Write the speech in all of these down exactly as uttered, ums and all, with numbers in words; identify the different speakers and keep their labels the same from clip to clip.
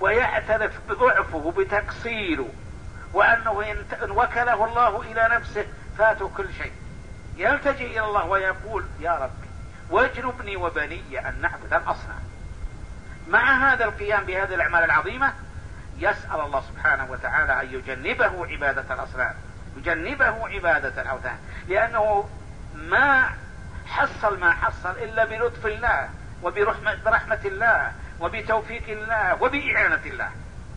Speaker 1: ويعترف بضعفه وبتقصيره، وأنه إن وكله الله إلى نفسه فاته كل شيء، يلتجئ إلى الله ويقول يا ربي واجنبني وبني أن نعبد الأصنام. مع هذا القيام بهذه الأعمال العظيمة يسأل الله سبحانه وتعالى أن يجنبه عبادة الأصنام، يجنبه عبادة الأوثان، لأنه ما حصل ما حصل إلا بلطف الله وبرحمة برحمة الله وبتوفيق الله وبإعانة الله.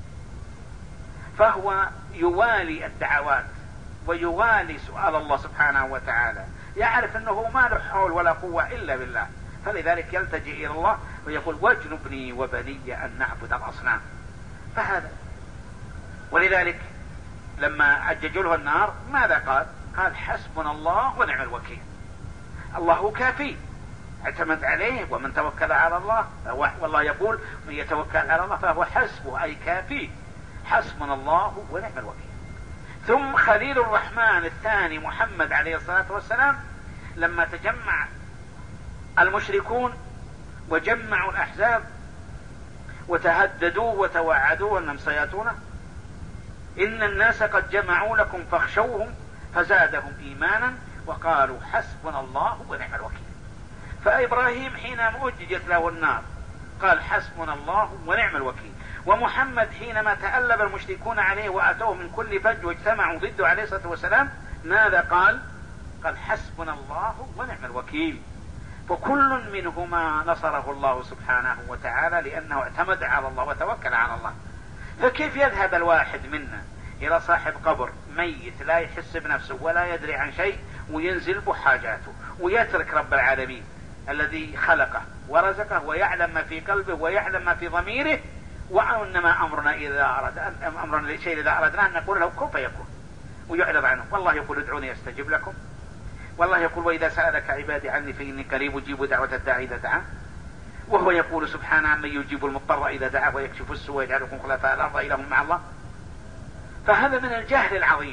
Speaker 1: فهو يوالي الدعوات ويوالي سؤال الله سبحانه وتعالى، يعرف أنه ما له حول ولا قوة إلا بالله، فلذلك يلتجئ إلى الله ويقول واجنبني وبني أن نعبد الأصنام. فهذا ولذلك لما أججوا له النار ماذا قال؟ قال حسبنا الله ونعم الوكيل، الله كافي، اعتمد عليه، ومن توكل على الله والله يقول من يتوكل على الله فهو حسبه أي كافي، حسبنا الله ونعم الوكيل. ثم خليل الرحمن الثاني محمد عليه الصلاة والسلام لما تجمع المشركون وجمعوا الأحزاب وتهددوا وتوعدوا أنهم سيأتونه، إن الناس قد جمعوا لكم فاخشوهم فزادهم إيمانا وقالوا حسبنا الله ونعم الوكيل. فإبراهيم حينما أججت له النار قال حسبنا الله ونعم الوكيل، ومحمد حينما تألب المشركون عليه وأتوه من كل فج واجتمعوا ضده عليه الصلاة والسلام ماذا قال؟ قال حسبنا الله ونعم الوكيل. فكل منهما نصره الله سبحانه وتعالى لأنه اعتمد على الله وتوكل على الله. فكيف يذهب الواحد منا إلى صاحب قبر ميت لا يحس بنفسه ولا يدري عن شيء وينزل بحاجاته ويترك رب العالمين الذي خلقه ورزقه ويعلم ما في قلبه ويعلم ما في ضميره، وإنما أمرنا إذا أراد أمرنا لشيء إذا أردنا أن نقول له كن فيكون ويعرض عنه. والله يقول ادعوني أستجب لكم، والله يقول وإذا سألك عبادي عني فإني قريب أجيب دعوة الداعي إذا دعاه، وهو يقول سبحانه من يجيب المضطر إذا دعاه ويكشف السوء ويجعلكم خلفاء الأرض إله مع الله. فهذا من الجهل العظيم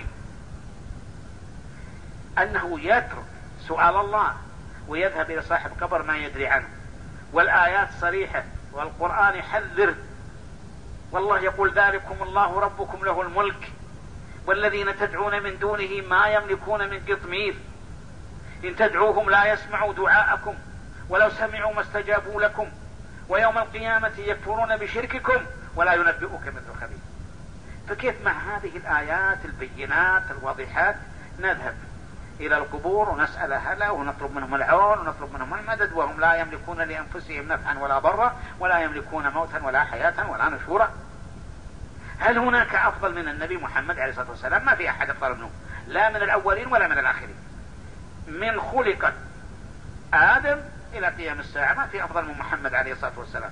Speaker 1: أنه يترك سؤال الله ويذهب إلى صاحب قبر ما يدري عنه، والآيات صريحة والقرآن يحذر، والله يقول ذلكم الله ربكم له الملك والذين تدعون من دونه ما يملكون من قطمير إن تدعوهم لا يسمعوا دعاءكم ولو سمعوا ما استجابوا لكم ويوم القيامة يكفرون بشرككم ولا ينبئك مثل خبير. فكيف مع هذه الآيات البينات الواضحات نذهب إلى القبور ونسأل أهلها ونطلب منهم العون ونطلب منهم المدد وهم لا يملكون لأنفسهم نفعا ولا ضرا ولا يملكون موتا ولا حياة ولا نشورا؟ هل هناك أفضل من النبي محمد عليه الصلاة والسلام؟ ما في أحد أفضل منه، لا من الأولين ولا من الآخرين. من خلق آدم إلى قيام الساعة ما في أفضل من محمد عليه الصلاة والسلام.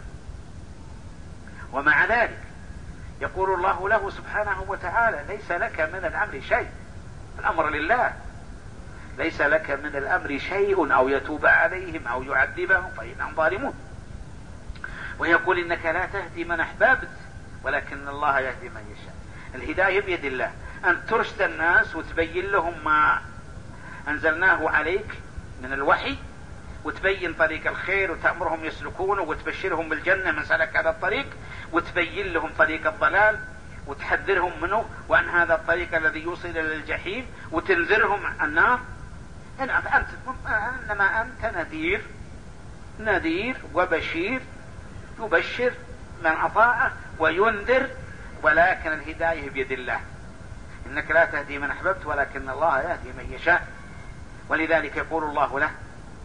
Speaker 1: ومع ذلك يقول الله له سبحانه وتعالى ليس لك من الأمر شيء، الأمر لله، ليس لك من الأمر شيء أو يتوب عليهم أو يعذبهم فإنهم ظالمون. ويقول إنك لا تهدي من أحببت ولكن الله يهدي من يشاء. الهداية بيد الله، أن ترشد الناس وتبين لهم ما أنزلناه عليك من الوحي وتبين طريق الخير وتأمرهم يسلكونه وتبشرهم بالجنة من سلك هذا الطريق وتبين لهم طريق الضلال وتحذرهم منه وعن هذا الطريق الذي يوصل إلى الجحيم وتنذرهم النار. أنت إنما أنت نذير نذير وبشير، يبشر من أطاعه وينذر، ولكن الهداية بيد الله. إنك لا تهدي من أحببت ولكن الله يهدي من يشاء. ولذلك يقول الله له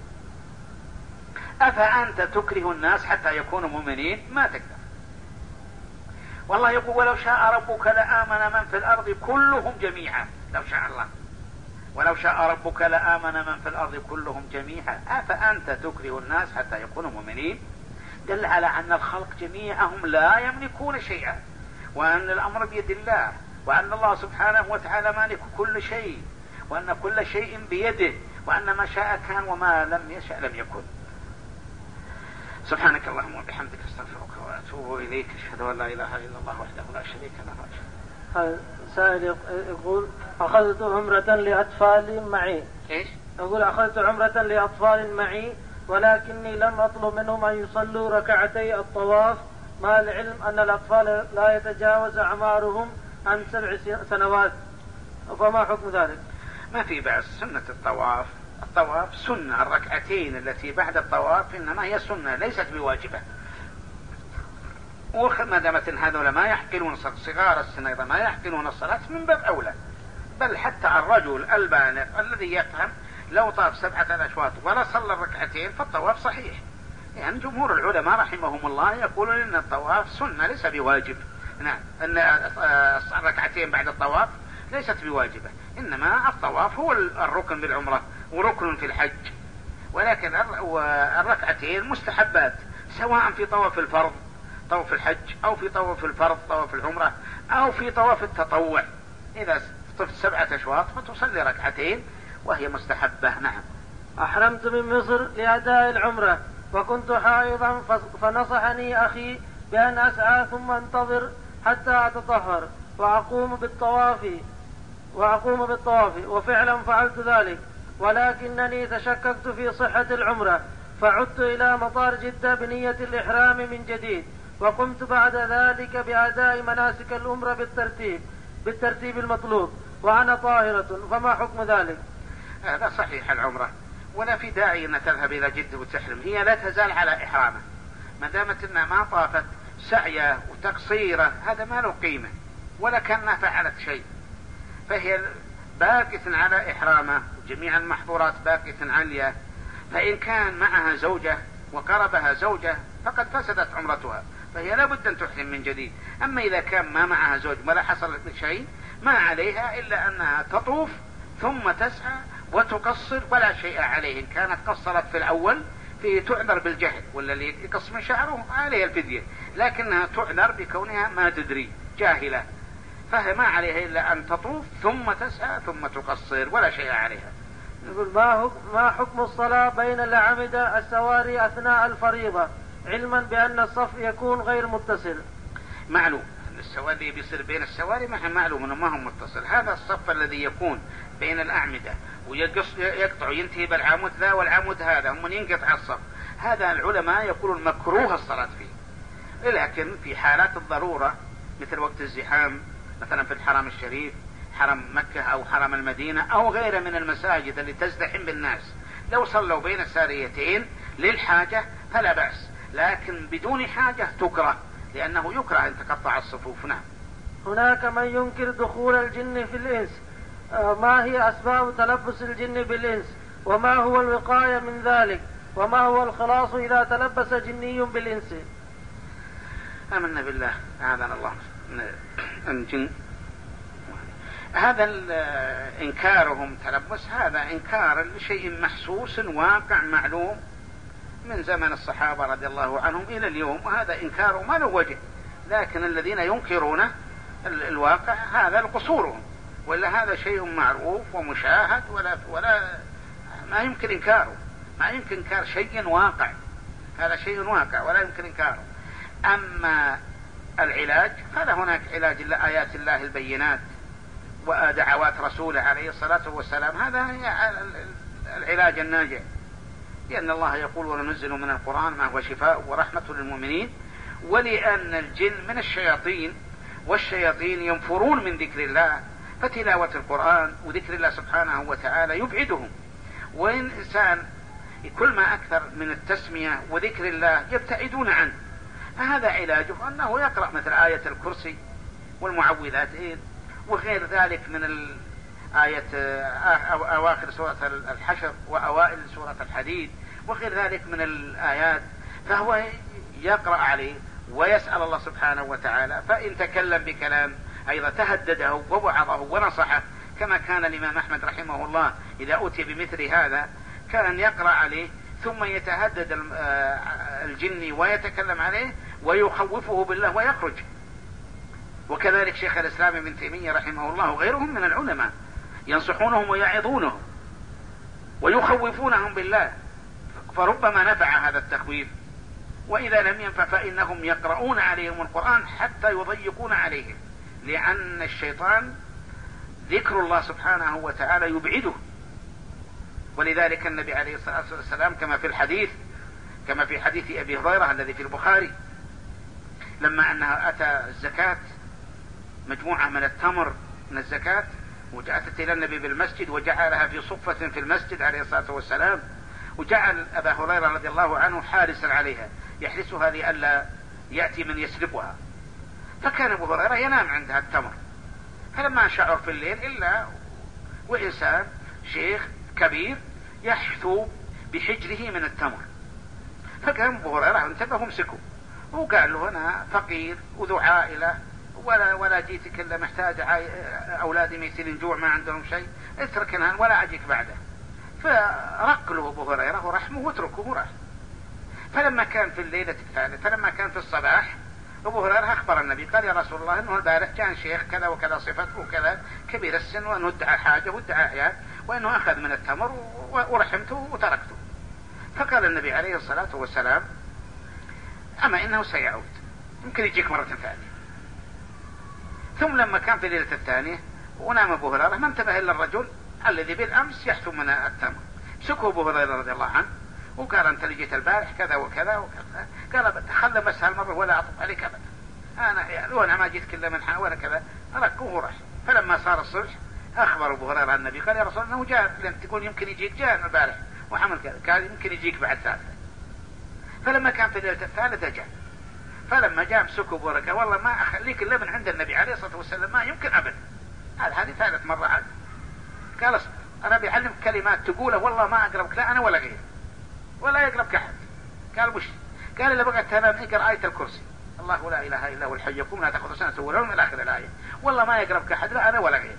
Speaker 1: أفأنت تكره الناس حتى يكونوا مؤمنين؟ ما تقدر. والله يقول ولو شاء ربك لآمن من في الأرض كلهم جميعا، لو شاء الله ولو شاء ربك لآمن من في الأرض كلهم جميعا أفأنت تكره الناس حتى يكونوا مؤمنين؟ دل على أن الخلق جميعهم لا يملكون شيئا، وأن الأمر بيد الله، وأن الله سبحانه وتعالى مالك كل شيء، وأن كل شيء بيده، وأن ما شاء كان وما لم يشاء لم يكن. سبحانك اللهم وبحمدك استغفرك وأتوب إليك، أشهد أن لا إله إلا الله وحده لا شريك له.
Speaker 2: سائل يقول أخذت عمرة لأطفال معي.
Speaker 1: إيش؟
Speaker 2: يقول أخذت عمرة لأطفال معي ولكني لم أطلب منهم أن يصلوا ركعتي الطواف مع العلم أن الأطفال لا يتجاوز أعمارهم عن سبع سنوات، فما حكم ذلك؟
Speaker 1: ما في بأس. سنة الطواف، الطواف سنة، الركعتين التي بعد الطواف إنما هي سنة ليست بواجبة. وما دامت هذول ما يحقنون صغار السن أيضا ما يحقنون الصلاة من باب أولى. بل حتى الرجل البالغ الذي يفهم لو طاف سبعة أشواط ولا صلى الركعتين فالطواف صحيح. يعني جمهور العلماء رحمهم الله يقولون إن الطواف سنة ليس بواجب. نعم، أن الركعتين بعد الطواف ليست بواجبة، إنما الطواف هو الركن بالعمرة وركن في الحج، ولكن الركعتين مستحبات سواء في طواف الفرض طواف الحج أو في طواف الفرض طواف العمرة أو في طواف التطوع. إذا طفت سبعة أشواط فتصلي ركعتين وهي مستحبة. نعم.
Speaker 2: أحرمت من مصر لأداء العمرة وكنت حائضا فنصحني أخي بأن أسعى ثم انتظر حتى أتطهر وأقوم بالطواف وأقوم بالطواف وفعلا فعلت ذلك، ولكنني تشككت في صحة العمرة فعدت إلى مطار جدة بنية الإحرام من جديد، وقمت بعد ذلك بأداء مناسك العمرة بالترتيب بالترتيب المطلوب وأنا طاهرة، فما حكم ذلك؟
Speaker 1: هذا صحيح العمرة، ولا في داعي أن تذهب إلى جدة وتحرم، هي لا تزال على إحرامه ما دامت أنها ما طافت سعيه وتقصيره، هذا ما له قيمة ولا كأنها فعلت شيء، فهي باقية على إحرامه، جميع المحظورات باقية عليها. فإن كان معها زوجة وقربها زوجة فقد فسدت عمرتها، فهي لا بد أن تحرم من جديد. أما إذا كان ما معها زوج ولا حصل شيء ما عليها إلا أنها تطوف ثم تسعى وتقصر ولا شيء عليه. إن كانت قصرت في الأول في تعذر بالجهل، ولا اللي يقص من شعره عليها الفدية، لكنها تعذر بكونها ما تدري جاهلة، فهي ما عليها إلا أن تطوف ثم تسعى ثم تقصر ولا شيء عليها.
Speaker 2: يقول ما حكم الصلاة بين الأعمدة السواري أثناء الفريضة علما بأن الصف يكون غير متصل؟
Speaker 1: معلوم أن السواري بيصير بين السواري معلوم أنه ما هم متصل. هذا الصف الذي يكون بين الأعمدة ويقطع ينتهي بالعمود ذا والعمود هذا هم ينقطع الصف، هذا العلماء يقولون مكروه الصلاة فيه. لكن في حالات الضرورة مثل وقت الزحام مثلا في الحرم الشريف حرم مكة أو حرم المدينة أو غيره من المساجد اللي تزدحم بالناس، لو صلوا بين الساريتين للحاجة فلا بأس، لكن بدون حاجة تكره، لأنه يكره أن تقطع الصفوف. نعم.
Speaker 2: هناك من ينكر دخول الجن في الإنس، ما هي أسباب تلبس الجن بالإنس وما هو الوقاية من ذلك وما هو الخلاص إذا تلبس جني بالإنس؟
Speaker 1: آمنا بالله أعاذنا الله من الجن. هذا إنكارهم تلبس هذا إنكار لشيء محسوس واقع معلوم من زمن الصحابة رضي الله عنهم إلى اليوم، وهذا إنكار ما له وجه. لكن الذين ينكرون الواقع هذا القصورهم، ولا هذا شيء معروف ومشاهد ولا ولا ما يمكن إنكاره، ما يمكن إنكار شيء واقع، هذا شيء واقع ولا يمكن إنكاره. أما العلاج فلا هناك علاج إلا آيات الله البينات ودعوات رسوله عليه الصلاة والسلام، هذا هي العلاج الناجع، لأن الله يقول وننزل من القرآن ما هو شفاء ورحمة للمؤمنين، ولأن الجن من الشياطين والشياطين ينفرون من ذكر الله، فتلاوة القرآن وذكر الله سبحانه وتعالى يبعدهم، والإنسان كل ما أكثر من التسمية وذكر الله يبتعدون عنه، فهذا علاجه أنه يقرأ مثل آية الكرسي والمعوذاتين وغير ذلك من الآية أواخر سورة الحشر وأوائل سورة الحديد وغير ذلك من الآيات، فهو يقرأ عليه ويسأل الله سبحانه وتعالى. فإن تكلم بكلام أيضا تهدده ووعظه ونصحه، كما كان الإمام أحمد رحمه الله إذا أتي بمثل هذا كان يقرأ عليه ثم يتهدد الجن ويتكلم عليه ويخوفه بالله ويخرج. وكذلك شيخ الإسلام ابن تيمية رحمه الله وغيرهم من العلماء ينصحونهم ويعظونهم ويخوفونهم بالله، فربما نفع هذا التخويف، وإذا لم ينفع فإنهم يقرؤون عليهم القرآن حتى يضيقون عليهم، لأن الشيطان ذكر الله سبحانه وتعالى يبعده. ولذلك النبي عليه الصلاة والسلام كما في الحديث كما في حديث أبي هريرة الذي في البخاري لما أنها أتى الزكاة مجموعة من التمر من الزكاة وجاءت إلى النبي بالمسجد وجعلها في صفة في المسجد عليه الصلاة والسلام، وجعل أبا هريرة رضي الله عنه حارسا عليها يحرسها لئلا يأتي من يسرقها. فكان أبو هريرة ينام عندها التمر، فلما شعر في الليل إلا وإنسان شيخ كبير يحثو بحجره من التمر، فقام أبو هريرة انتبه ومسكه وقال له أنا فقير وذو عائلة ولا ولا جيتك إلا محتاج أولادي ميتين جوع ما عندهم شيء، اتركنا ولا أجيك بعده. فرق له أبو هريرة ورحمه واتركه وراح. فلما كان في الليلة الثالثة فلما كان في الصباح أبو هريرة أخبر النبي قال يا رسول الله إنه البارح كان شيخ كذا وكذا صفته وكذا كبير السن وأنه ادعى حاجة وادعى عيال وأنه أخذ من التمر ورحمته وتركته. فقال النبي عليه الصلاة والسلام أما إنه سيعود يمكن يجيك مرة ثانية. ثم لما كان في الليلة الثانية ونام أبو هريرة ما انتبه إلا الرجل الذي بالأمس يحثو من التمر، مسكه أبو هريرة رضي الله عنه وقال أنت اللي جيت البارح كذا وكذا وكذا، قال خلى بس هالمرة ولا أطلب عليك أبدا، أنا يعني أنا ما جيت كله من حاجة ولا كذا، ركوه وراح. فلما صار الصبح أخبر أبو هريرة النبي قال يا رسول الله جاء لأن تقول يمكن يجيك جاء البارح وحمل كذا، قال يمكن يجيك بعد ثالثة. فلما كان في الليلة الثالثة جاء، فلما جاء مسكه أبو هريرة والله ما أخليك إلا من عند النبي عليه الصلاة والسلام ما يمكن أبدا، هذا هذه ثالث مرة عاد. قال اصبر أنا بيعلمك كلمات تقوله والله ما أقربك لا أنا ولا غير ولا يقربك أحد. قال وش؟ قال إذا بغيت تنام اقرأ آية الكرسي الله لا إله إلا هو الحي القيوم لا تأخذه سنة ولا نوم إلى آخر الآية، والله ما يقربك أحد لا أنا ولا غير،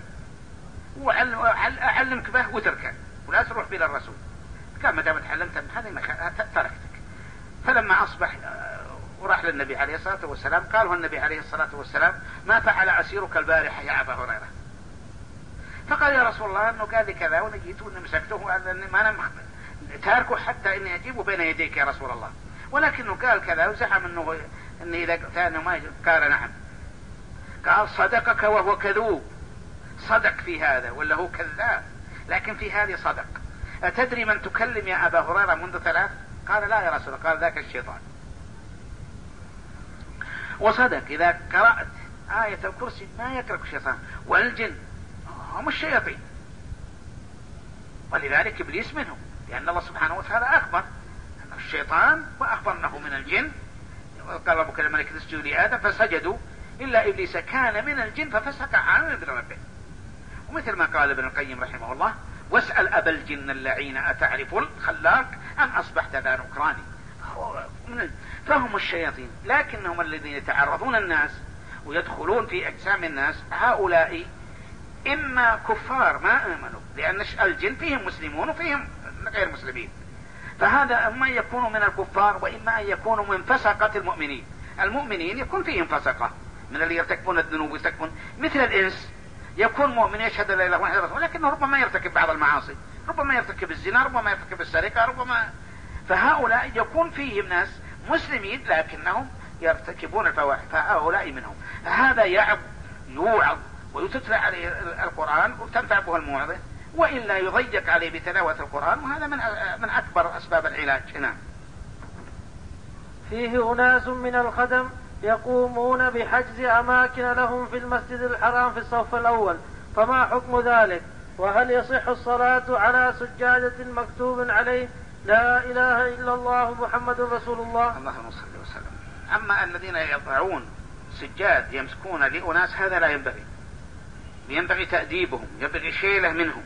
Speaker 1: وأعلمك به وتركه ولا تروح بلا الرسول. قال ما دام تعلمت هذه تركتك. فلما أصبح وراح للنبي عليه الصلاة والسلام قال له النبي عليه الصلاة والسلام ما فعل أسيرك البارحة يا أبا هريرة؟ فقال يا رسول الله أنه قال لي كذا ونجيت ومسكته وقال ما أنا تاركه حتى إني أجيبه بين يديك يا رسول الله، ولكنه قال كذا وزعم أنه إن إذا كان ما يجب. قال نعم. قال صدقك وهو كذوب، صدق في هذا ولا هو كذاب لكن في هذه صدق. أتدري من تكلم يا أبا هريرة منذ ثلاث؟ قال لا يا رسول الله. قال ذاك الشيطان. وصدق إذا قرأت آية الكرسي ما يقرأك الشيطان والجن هم الشياطين، ولذلك إبليس منهم، لأن الله سبحانه وتعالى أخبر أن الشيطان وأخبرنه من الجن. قال ربك للملائكة اسجدوا لآدم فسجدوا إلا إبليس كان من الجن ففسق عن أمر ربه. ومثل ما قال ابن القيم رحمه الله واسأل أبا الجن اللعين أتعرف الخلاق أم أصبحت ذا نكراني. فهم الشياطين، لكنهم الذين يتعرضون الناس ويدخلون في أجسام الناس هؤلاء إما كفار ما آمنوا، لأن الجن فيهم مسلمون وفيهم غير مسلمين، فهذا إما يكونوا من الكفار وإما أن يكونوا من فسقة المؤمنين. المؤمنين يكون فيهم فسقة من اللي يرتكبون الذنوب ويرتكبون مثل الإنس، يكون مؤمن يشهد لا إله إلا الله ولكنه ربما يرتكب بعض المعاصي، ربما يرتكب الزنا، ربما يرتكب السرقة، ربما. فهؤلاء يكون فيهم ناس مسلمين لكنهم يرتكبون الفواحش، فهؤلاء منهم. هذا يعظ يوعظ ويتتلى عليه القرآن وتنفع به الموعظة، وإلا يضيق عليه بتلاوة القرآن، وهذا من من أكبر أسباب العلاج. نعم.
Speaker 2: فيه أناس من الخدم يقومون بحجز أماكن لهم في المسجد الحرام في الصف الأول، فما حكم ذلك؟ وهل يصح الصلاة على سجادة مكتوب عليه لا إله إلا الله محمد رسول الله؟
Speaker 1: اللهم صل وسلم. أما الذين يضعون سجاد يمسكون لأناس هذا لا ينبغي، ينبغي تأديبهم، ينبغي شيله منهم،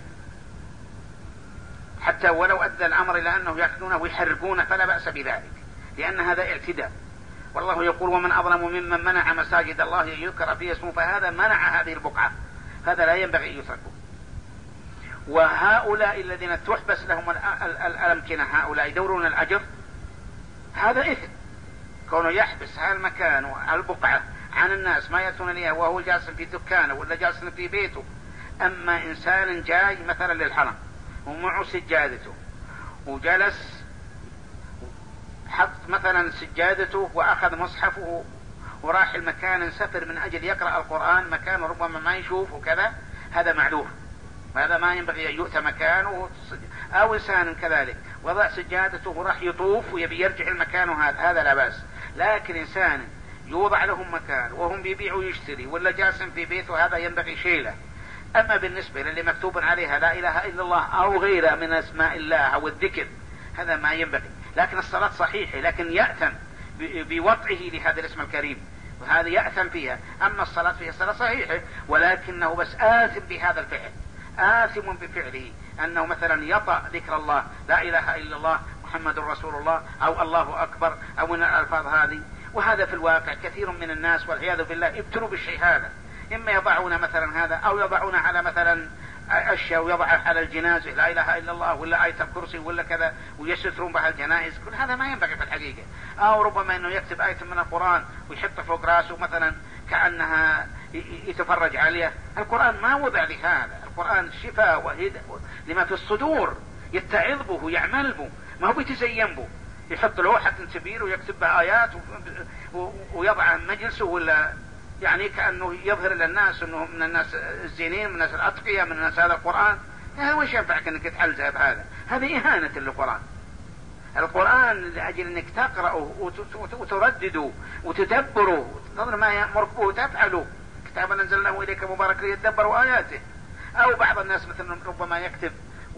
Speaker 1: حتى ولو أدى الأمر إلى أنه يأخذونه ويحرقونه فلا بأس بذلك، لأن هذا اعتداء. والله يقول ومن أظلم ممن منع مساجد الله أن يذكر فيه اسمه، فهذا منع هذه البقعة، هذا لا ينبغي أن يتركوا. وهؤلاء الذين تحبس لهم الأمكنة هؤلاء يدورون الأجر، هذا إثم كونه يحبس هالمكان والبقعة عن الناس ما يأتون إليها وهو جالس في دكانه ولا جالس في بيته. أما إنسان جاي مثلا للحرم ومعه سجادته وجلس حط مثلا سجادته وأخذ مصحفه وراح المكان سفر من أجل يقرأ القرآن، مكان ربما ما يشوف وكذا، هذا معذور، هذا ما ينبغي أن يؤتى مكانه. أو إنسان كذلك وضع سجادته وراح يطوف ويبي يرجع المكان، هذا هذا لا بأس. لكن إنسان يوضع لهم مكان وهم بيبيع ويشتري ولا جاسم في بيت، وهذا ينبغي شيله. أما بالنسبة للي مكتوب عليها لا إله إلا الله أو غيرها من أسماء الله أو الذكر هذا ما ينبغي. لكن الصلاة صحيحة، لكن يأثم بوضعه لهذا الاسم الكريم، وهذا يأثم فيها. أما الصلاة فيها صلاة صحيحة، ولكنه بس آثم بهذا الفعل، آثم بفعله، أنه مثلا يطأ ذكر الله لا إله إلا الله محمد رسول الله أو الله أكبر أو من الألفاظ هذه. وهذا في الواقع كثير من الناس والعياذ بالله ابتلوا بالشيء هذا، إما يضعون مثلا هذا أو يضعون على مثلا أشياء ويضع على الجنازة لا إله إلا الله ولا آية الكرسي ولا كذا ويسترون بها الجنائز. كل هذا ما ينبغي في الحقيقة. أو ربما أنه يكتب آية من القرآن ويحط فوق رأسه مثلا كأنها يتفرج عليها. القرآن ما وضع لهذا، القرآن شفاء وهدى لما في الصدور، يتعظ به يعمل به، ما هو بيتزين به، يحط لوحة كبيرة ويكتب بها آيات ويضع مجلسه ولا يعني كأنه يظهر للناس أنه من الناس الزينين، من الناس الأتقياء، من الناس هذا القرآن. هذا وش ينفعك أنك تحلزها بهذا؟ هذه إهانة للقرآن. القرآن لأجل أنك تقرأه وتردده وتدبره، تنظر ما يأمرك به وتفعله. كتابا أنزلناه إليك مبارك ليدبروا آياته. أو بعض الناس مثلا ربما يكتب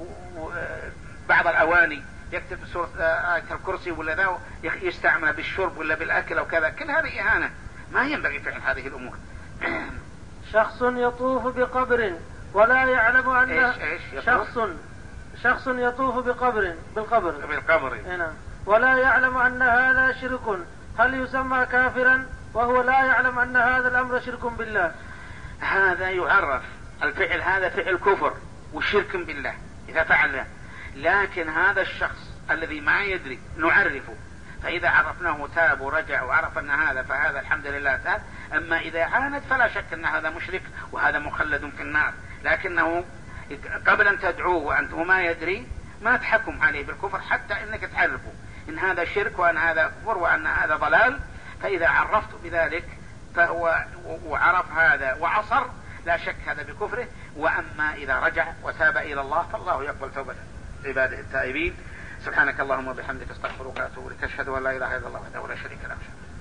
Speaker 1: بعض الأواني يكتب سورة آية الكرسي ولا ذا يستعمل بالشرب ولا بالأكل أو كذا. كل هذه إهانة، ما ينبغي فعل هذه الأمور.
Speaker 2: شخص يطوف بقبر ولا يعلم أنه
Speaker 1: إيش إيش
Speaker 2: شخص شخص يطوف بقبر بالقبر
Speaker 1: بالقبر
Speaker 2: هنا ولا يعلم أن هذا شرك، هل يسمى كافرا وهو لا يعلم أن هذا الأمر شرك بالله؟
Speaker 1: هذا يعرف الفعل، هذا فعل كفر وشرك بالله إذا فعله. لكن هذا الشخص الذي ما يدري نعرفه، فإذا عرفناه تاب ورجع وعرف أن هذا فهذا الحمد لله تاب. أما إذا عاند فلا شك أن هذا مشرك وهذا مخلد في النار. لكنه قبل أن تدعوه وأنت ما يدري ما تحكم عليه بالكفر حتى إنك تعرفه إن هذا شرك وأن هذا كفر وأن هذا ضلال. فإذا عرفت بذلك فهو وعرف هذا وعصر لا شك هذا بكفره. وأما إذا رجع وتاب إلى الله فالله يقبل توبة عباده التائبين. سبحانك اللهم وبحمدك استغفرك واتوب اليك، اشهد ان لا اله الا الله وحده لا شريك له.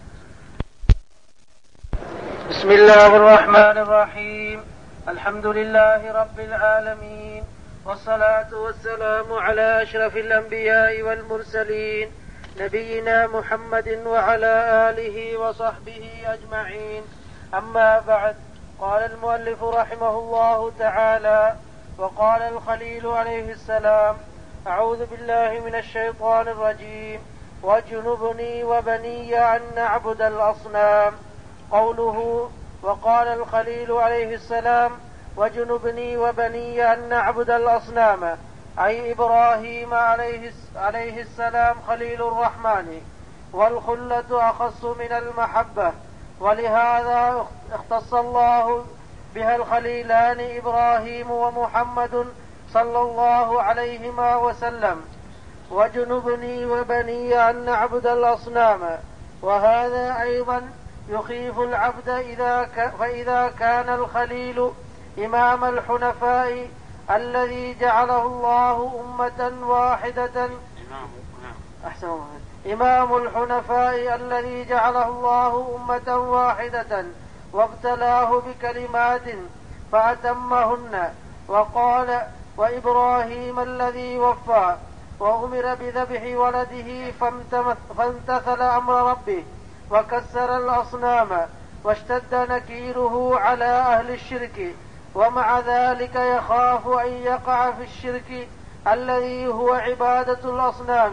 Speaker 2: بسم الله الرحمن الرحيم. الحمد لله رب العالمين، والصلاة والسلام على أشرف الأنبياء والمرسلين نبينا محمد وعلى آله وصحبه أجمعين. أما بعد، قال المؤلف رحمه الله تعالى: وقال الخليل عليه السلام: أعوذ بالله من الشيطان الرجيم، واجنبني وبني أن نعبد الأصنام. قوله وقال الخليل عليه السلام واجنبني وبني أن نعبد الأصنام، أي إبراهيم عليه السلام خليل الرحمن، والخلة أخص من المحبة، ولهذا اختص الله بها الخليلان إبراهيم ومحمد صلى الله عليهما وسلم. واجنبني وبني أن نعبد الأصنام، وهذا أيضا يخيف العبد إذا ك... فإذا كان الخليل إمام الحنفاء الذي جعله الله أمة واحدة أحسن الله. إمام الحنفاء الذي جعله الله أمة واحدة وابتلاه بكلمات فأتمهن، وقال: وإبراهيم الذي وفى وأمر بذبح ولده فامتثل أمر ربه وكسر الأصنام، واشتد نكيره على أهل الشرك، ومع ذلك يخاف أن يقع في الشرك الذي هو عبادة الأصنام،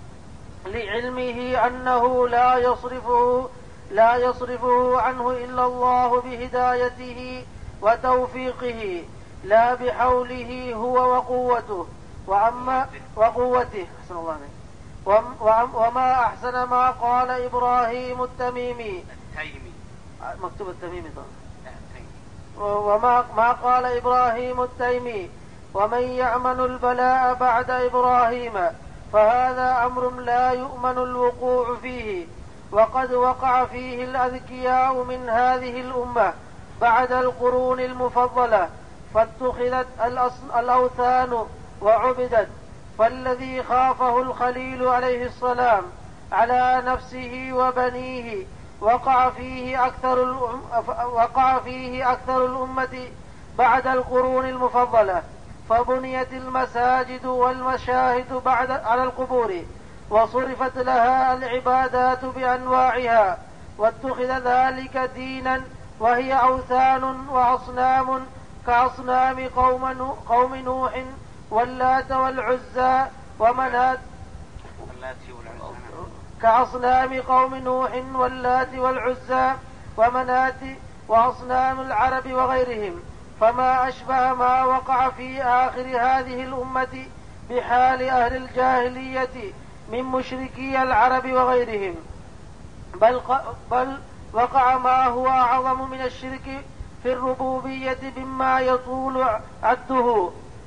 Speaker 2: لعلمه أنه لا يصرفه لا يصرفه عنه إلا الله بهدايته وتوفيقه، لا بحوله هو وقوته. وأما وقوته أحسن الله عليه. وما أحسن ما قال إبراهيم التميمي مكتوب التميمي وما ما قال إبراهيم التيمي: ومن يأمن البلاء بعد إبراهيم فهذا أمر لا يؤمن الوقوع فيه، وقد وقع فيه الأذكياء من هذه الأمة بعد القرون المفضلة، فاتخذت الأوثان وعبدت. فالذي خافه الخليل عليه السلام على نفسه وبنيه وقع فيه أكثر وقع فيه أكثر الأمة بعد القرون المفضلة، فبنيت المساجد والمشاهد بعد على القبور، وصرفت لها العبادات بأنواعها، واتخذ ذلك دينا، وهي أوثان وأصنام كأصنام قوم, قوم نوح واللات والعزى ومنات كأصنام قوم نوح واللات والعزى ومنات وأصنام العرب وغيرهم، فما أشبه ما وقع في آخر هذه الأمة بحال أهل الجاهلية من مشركي العرب وغيرهم، بل, بل وقع ما هو أعظم من الشرك في الربوبية مما يطول عده.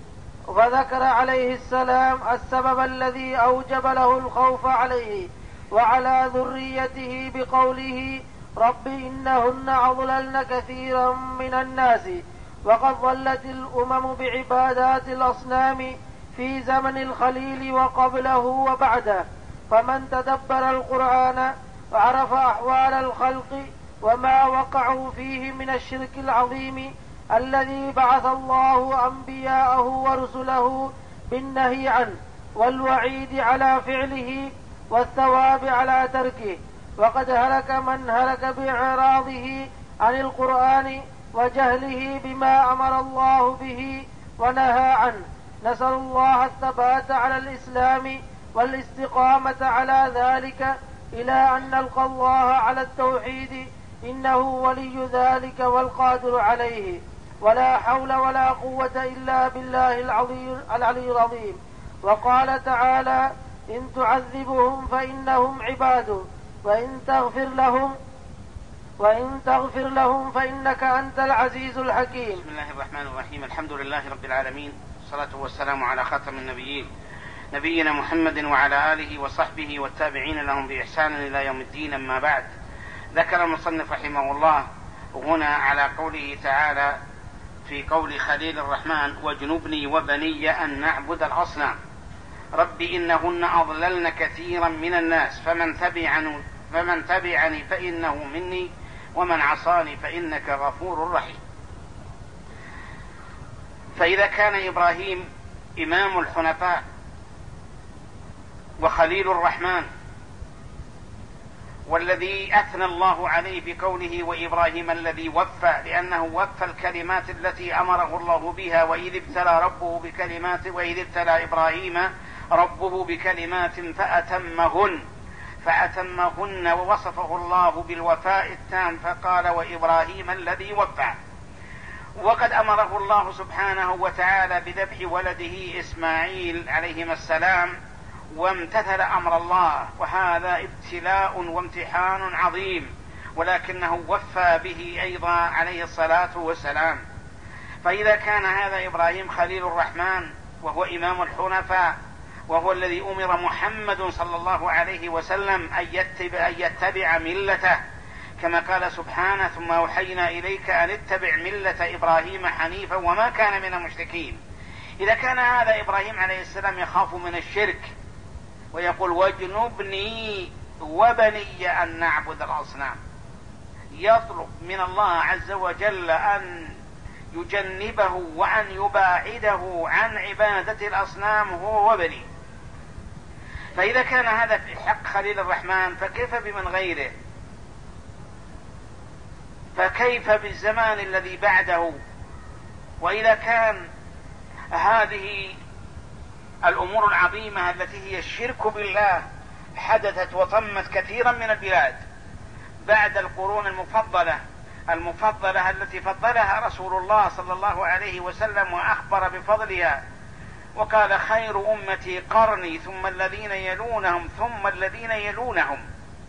Speaker 2: وذكر عليه السلام السبب الذي أوجب له الخوف عليه وعلى ذريته بقوله رب إنهن أضللن كثيرا من الناس، وقد ضلت الأمم بعبادات الأصنام في زمن الخليل وقبله وبعده. فمن تدبر القرآن وعرف أحوال الخلق وما وقعوا فيه من الشرك العظيم الذي بعث الله أنبياءه ورسله بالنهي عنه والوعيد على فعله والثواب على تركه، وقد هلك من هلك بإعراضه عن القرآن وجهله بما أمر الله به ونهى عنه. نسأل الله الثبات على الإسلام والاستقامة على ذلك إلى أن نلقى الله على التوحيد، إنه ولي ذلك والقادر عليه، ولا حول ولا قوة إلا بالله العلي العظيم. وقال تعالى إن تعذبهم فإنهم عباد وإن تغفر لهم وإن تغفر لهم فإنك أنت العزيز الحكيم.
Speaker 1: بسم الله الرحمن الرحيم. الحمد لله رب العالمين، والصلاة والسلام على خاتم النبيين نبينا محمد وعلى آله وصحبه والتابعين لهم بإحسان إلى يوم الدين. أما بعد، ذكر المصنف رحمه الله هنا على قوله تعالى في قول خليل الرحمن واجنبني وبني أن نعبد الأصنام رب إنهن أضللن كثيرا من الناس فمن تبعني, فمن تبعني فإنه مني ومن عصاني فإنك غفور رحيم. فإذا كان إبراهيم إمام الحنفاء وخليل الرحمن، والذي أثنى الله عليه بقوله وإبراهيم الذي وفى، لأنه وفى الكلمات التي أمره الله بها، وإذ ابتلى ربه بكلمات وإذ ابتلى إبراهيم ربه بكلمات فأتمهن فأتمهن ووصفه الله بالوفاء التام فقال وإبراهيم الذي وفى. وقد أمره الله سبحانه وتعالى بذبح ولده إسماعيل عليهما السلام، وامتثل أمر الله، وهذا ابتلاء وامتحان عظيم، ولكنه وفى به أيضا عليه الصلاة والسلام. فإذا كان هذا إبراهيم خليل الرحمن وهو إمام الحنفاء، وهو الذي أمر محمد صلى الله عليه وسلم أن يتبع, أن يتبع ملته، كما قال سبحانه ثم أوحينا إليك أن اتبع ملة إبراهيم حنيفا وما كان من المشركين. إذا كان هذا إبراهيم عليه السلام يخاف من الشرك ويقول واجنبني وبني أن نعبد الأصنام، يطلب من الله عز وجل أن يجنبه وأن يباعده عن عبادة الأصنام هو وبني. فإذا كان هذا في حق خليل الرحمن فكيف بمن غيره؟ فكيف بالزمان الذي بعده؟ وإذا كان هذه الأمور العظيمة التي هي الشرك بالله حدثت وطمت كثيرا من البلاد بعد القرون المفضلة المفضلة التي فضلها رسول الله صلى الله عليه وسلم وأخبر بفضلها، وقال خير أمتي قرني ثم الذين يلونهم ثم الذين يلونهم،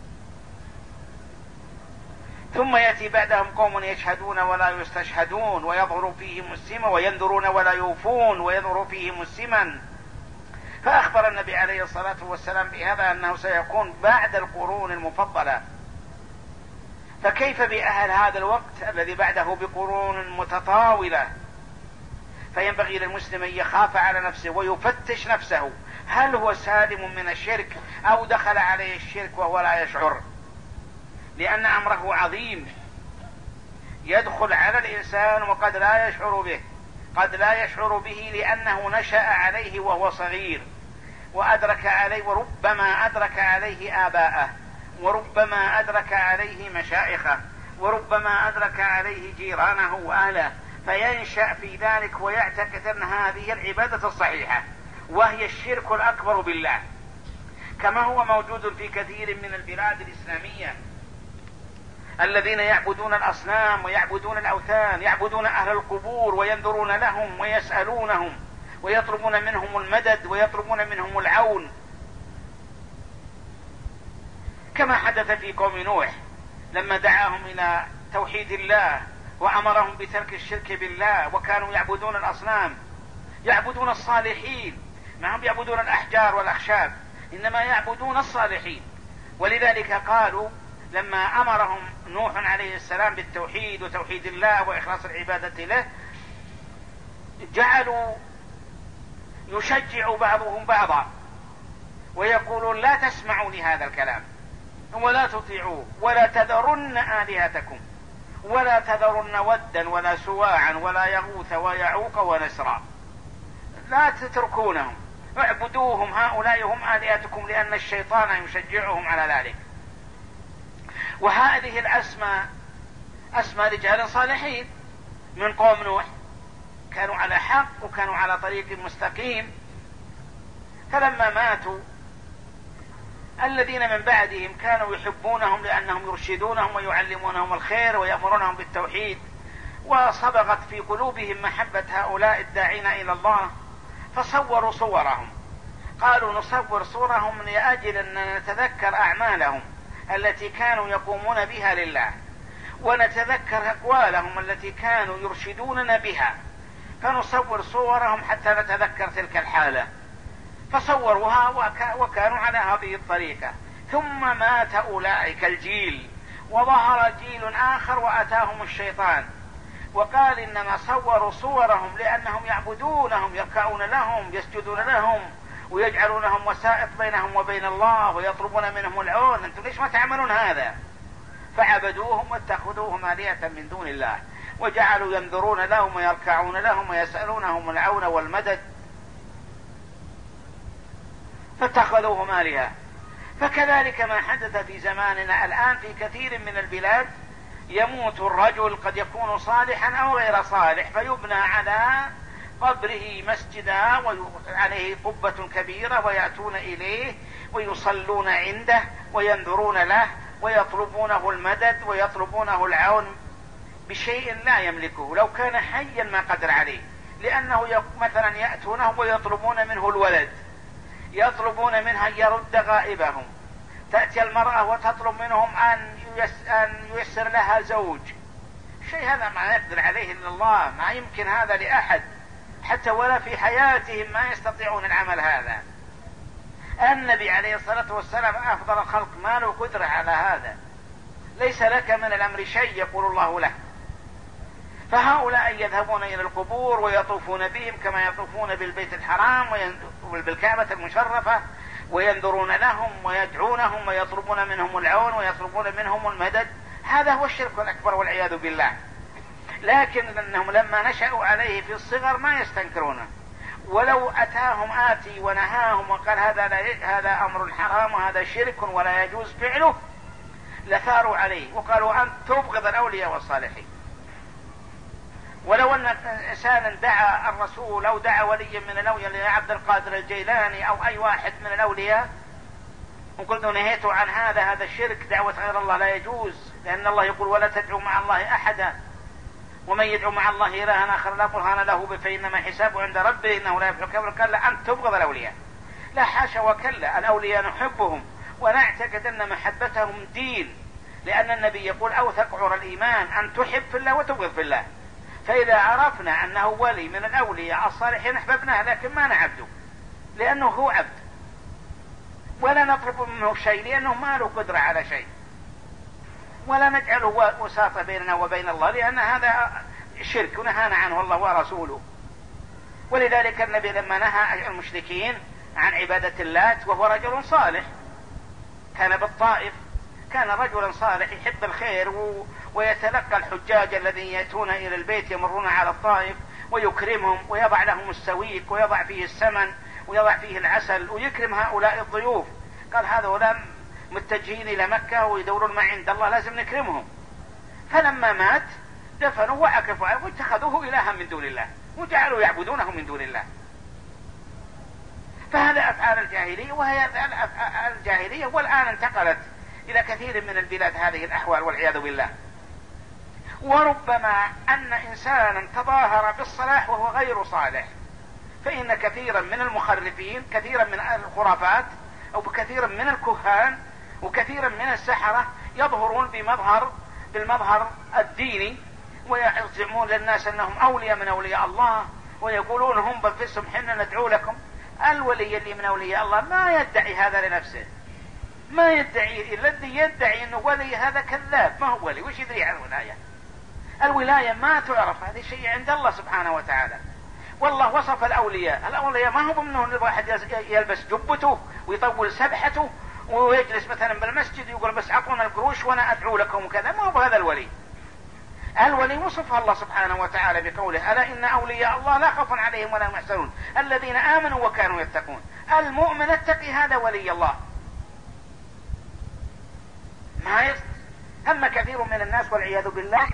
Speaker 1: ثم يأتي بعدهم قوم يشهدون ولا يستشهدون ويظهر فيهم السم وينذرون ولا يوفون ويظهر فيهم السمن. فأخبر النبي عليه الصلاة والسلام بهذا أنه سيكون بعد القرون المفضلة. فكيف بأهل هذا الوقت الذي بعده بقرون متطاولة؟ فينبغي للمسلم أن يخاف على نفسه ويفتش نفسه، هل هو سالم من الشرك أو دخل عليه الشرك وهو لا يشعر؟ لأن أمره عظيم يدخل على الإنسان وقد لا يشعر به، قد لا يشعر به لأنه نشأ عليه وهو صغير وأدرك عليه، وربما أدرك عليه آباءه، وربما أدرك عليه مشايخه، وربما أدرك عليه جيرانه وأهله، فينشأ في ذلك ويعتقد أن هذه العبادة الصحيحة وهي الشرك الأكبر بالله، كما هو موجود في كثير من البلاد الإسلامية الذين يعبدون الأصنام ويعبدون الأوثان، يعبدون أهل القبور وينذرون لهم ويسألونهم ويطلبون منهم المدد ويطلبون منهم العون، كما حدث في قوم نوح لما دعاهم إلى توحيد الله وأمرهم بترك الشرك بالله، وكانوا يعبدون الأصنام، يعبدون الصالحين، ما هم يعبدون الأحجار والأخشاب، إنما يعبدون الصالحين. ولذلك قالوا لما أمرهم نوح عليه السلام بالتوحيد وتوحيد الله وإخلاص العبادة له، جعلوا يشجع بعضهم بعضا ويقولون لا تسمعوا لهذا الكلام ولا تطيعوه ولا تذرن آلهتكم ولا تذرن ودا ولا سواعا ولا يغوث ويعوق ونسرا، لا تتركونهم، اعبدوهم، هؤلاء هم آلهتكم، لأن الشيطان يشجعهم على ذلك. وهذه الأسماء أسماء رجال صالحين من قوم نوح، كانوا على حق وكانوا على طريق مستقيم، فلما ماتوا الذين من بعدهم كانوا يحبونهم لأنهم يرشدونهم ويعلمونهم الخير ويأمرونهم بالتوحيد، وصبغت في قلوبهم محبة هؤلاء الداعين إلى الله، فصوروا صورهم، قالوا نصور صورهم لأجل أن نتذكر أعمالهم التي كانوا يقومون بها لله، ونتذكر أقوالهم التي كانوا يرشدوننا بها، فنصور صورهم حتى نتذكر تلك الحالة، فصوروها وكانوا على هذه الطريقة. ثم مات أولئك الجيل وظهر جيل آخر وأتاهم الشيطان وقال إنما صوروا صورهم لأنهم يعبدونهم، يركعون لهم، يسجدون لهم، ويجعلونهم وسائط بينهم وبين الله ويطلبون منهم العون، أنتم ليش ما تعملون هذا؟ فعبدوهم واتخذوهم آلهة من دون الله، وجعلوا ينذرون لهم ويركعون لهم ويسألونهم العون والمدد، فاتخذوهم آلهة. فكذلك ما حدث في زماننا الآن في كثير من البلاد، يموت الرجل قد يكون صالحا أو غير صالح، فيبنى على قبره مسجدا وعليه قبة كبيرة ويأتون إليه ويصلون عنده وينذرون له ويطلبونه المدد ويطلبونه العون بشيء لا يملكه، لو كان حيا ما قدر عليه، لأنه مثلا يأتونه ويطلبون منه الولد، يطلبون منها يرد غائبهم، تأتي المرأة وتطلب منهم أن ييسر لها زوج، شيء هذا ما يقدر عليه إلا الله، ما يمكن هذا لأحد، حتى ولا في حياتهم ما يستطيعون العمل هذا. النبي عليه الصلاة والسلام أفضل الخلق ما له قدرة على هذا، ليس لك من الأمر شيء يقول الله له. فهؤلاء يذهبون إلى القبور ويطوفون بهم كما يطوفون بالبيت الحرام وبالكعبة المشرفة، وينذرون لهم ويدعونهم ويطلبون منهم العون ويطلبون منهم المدد، هذا هو الشرك الأكبر والعياذ بالله. لكن أنهم لما نشأوا عليه في الصغر ما يستنكرونه، ولو أتاهم آتي ونهاهم وقال هذا, هذا أمر حرام وهذا شرك ولا يجوز فعله، لثاروا عليه وقالوا أنت تبغض الأولياء والصالحين. ولو أن إنسانا دعا الرسول أو دعا وليا من الأولياء عبد القادر الجيلاني أو أي واحد من الأولياء وقلت نهيته عن هذا، هذا الشرك، دعوة غير الله لا يجوز، لأن الله يقول ولا تدعوا مع الله أحدا، ومن يدعو مع الله إلها آخر لا برهان له فإنما حسابه عند ربه إنه لا يفعل كبر. قال لا، أنت تبغض الأولياء، لا حاشا وكلا، الأولياء نحبهم ونعتقد أن محبتهم دين، لأن النبي يقول أوثق عرى الإيمان أن تحب في الله وتبغض في الله. فإذا عرفنا أنه ولي من الأولياء الصالحين أحببناه، لكن ما نعبده لأنه هو عبد، ولا نطلب منه شيء لأنه ما له قدرة على شيء، ولا نجعله وساطة بيننا وبين الله، لأن هذا شرك ونهانا عنه الله ورسوله. ولذلك النبي لما نهى المشركين عن عبادة اللات، وهو رجل صالح كان بالطائف، كان رجلا صالح يحب الخير ويتلقى الحجاج الذين يأتون إلى البيت يمرون على الطائف ويكرمهم ويضع لهم السويق ويضع فيه السمن ويضع فيه العسل ويكرم هؤلاء الضيوف. قال هذولا متجهين إلى مكة ويدورون ما عند الله لازم نكرمهم. فلما مات دفنوا وعكفوا عنه واتخذوه إلها من دون الله وجعلوا يعبدونه من دون الله. فهذا أفعال الجاهلية، وهي الجاهلية والآن انتقلت إلى كثير من البلاد هذه الأحوال والعياذ بالله. وربما أن إنسانا تظاهر بالصلاح وهو غير صالح، فإن كثيرا من المخرفين، كثيرا من الخرافات أو كثيرا من الكهان وكثيرا من السحرة يظهرون بمظهر بالمظهر الديني ويزعمون للناس أنهم أولياء من أولياء الله ويقولون هم بنفسهم حنا ندعو لكم. الولي اللي من أولياء الله ما يدعي هذا لنفسه، ما يدعي. الذي يدعي أنه ولي هذا كذاب، ما هو ولي. وش يدري عن الولاية؟ الولاية ما تعرف، هذه شيء عند الله سبحانه وتعالى. والله وصف الأولياء، الأولياء ما هو منه الواحد يلبس جبته ويطول سبحته ويجلس مثلا بالمسجد يقول بس أعطونا القروش وأنا أدعو لكم وكذا. ما هو هذا الولي. الولي وصفها الله سبحانه وتعالى بقوله ألا إن أولياء الله لا خوف عليهم ولا هم يحزنون الذين آمنوا وكانوا يتقون. المؤمن التقي هذا ولي الله. ما يص... أما كثير من الناس والعياذ بالله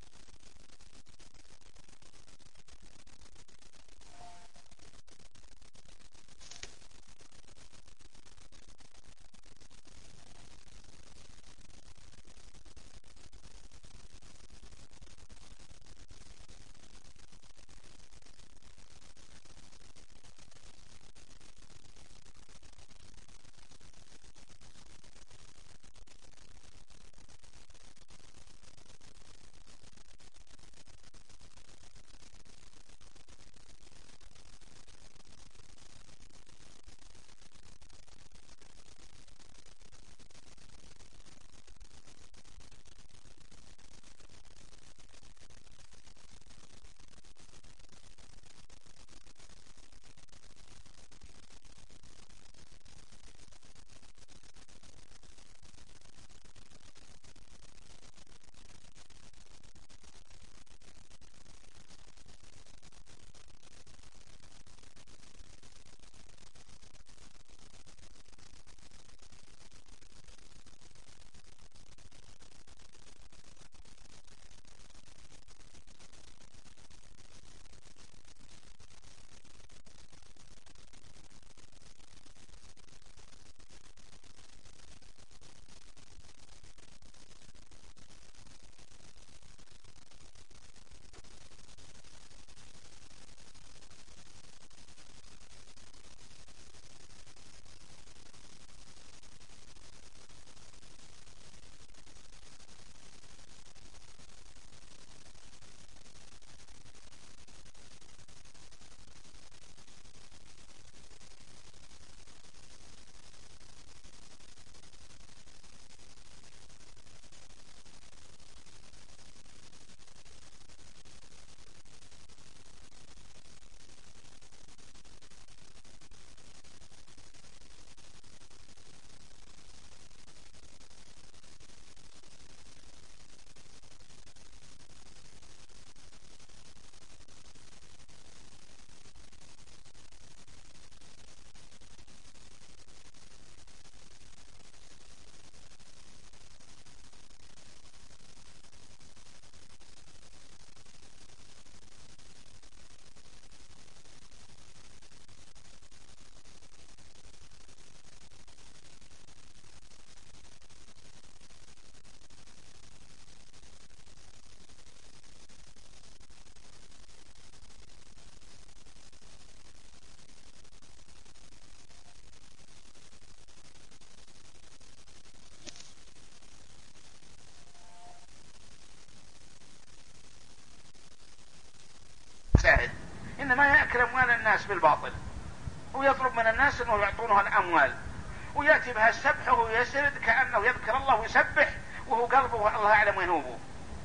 Speaker 1: ساهل إنما يأكل أموال الناس بالباطل ويطلب من الناس أنه يعطونه الأموال ويأتي بها السبح وهو يسرد كأنه يذكر الله ويسبح وهو قلبه الله أعلم وين هو،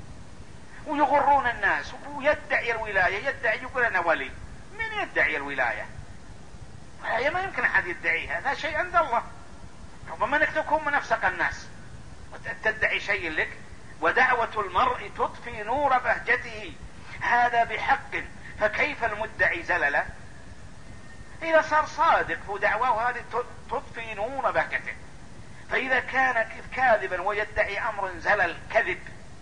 Speaker 1: ويغرون الناس ويدعي الولاية، يدعي يقول أنا ولي. من يدعي الولاية؟ الولاية ما يمكن أحد يدعيها، هذا شيء عند الله. ربما انك تكون من أفسق الناس تدعي شيء لك. ودعوة المرء تطفي نور بهجته، هذا بحق، فكيف المدعي زلله؟ إذا صار صادق في دعواه هذه تطفي نور بهجته. فإذا كان كاذبا ويدعي أمر زلل كذب،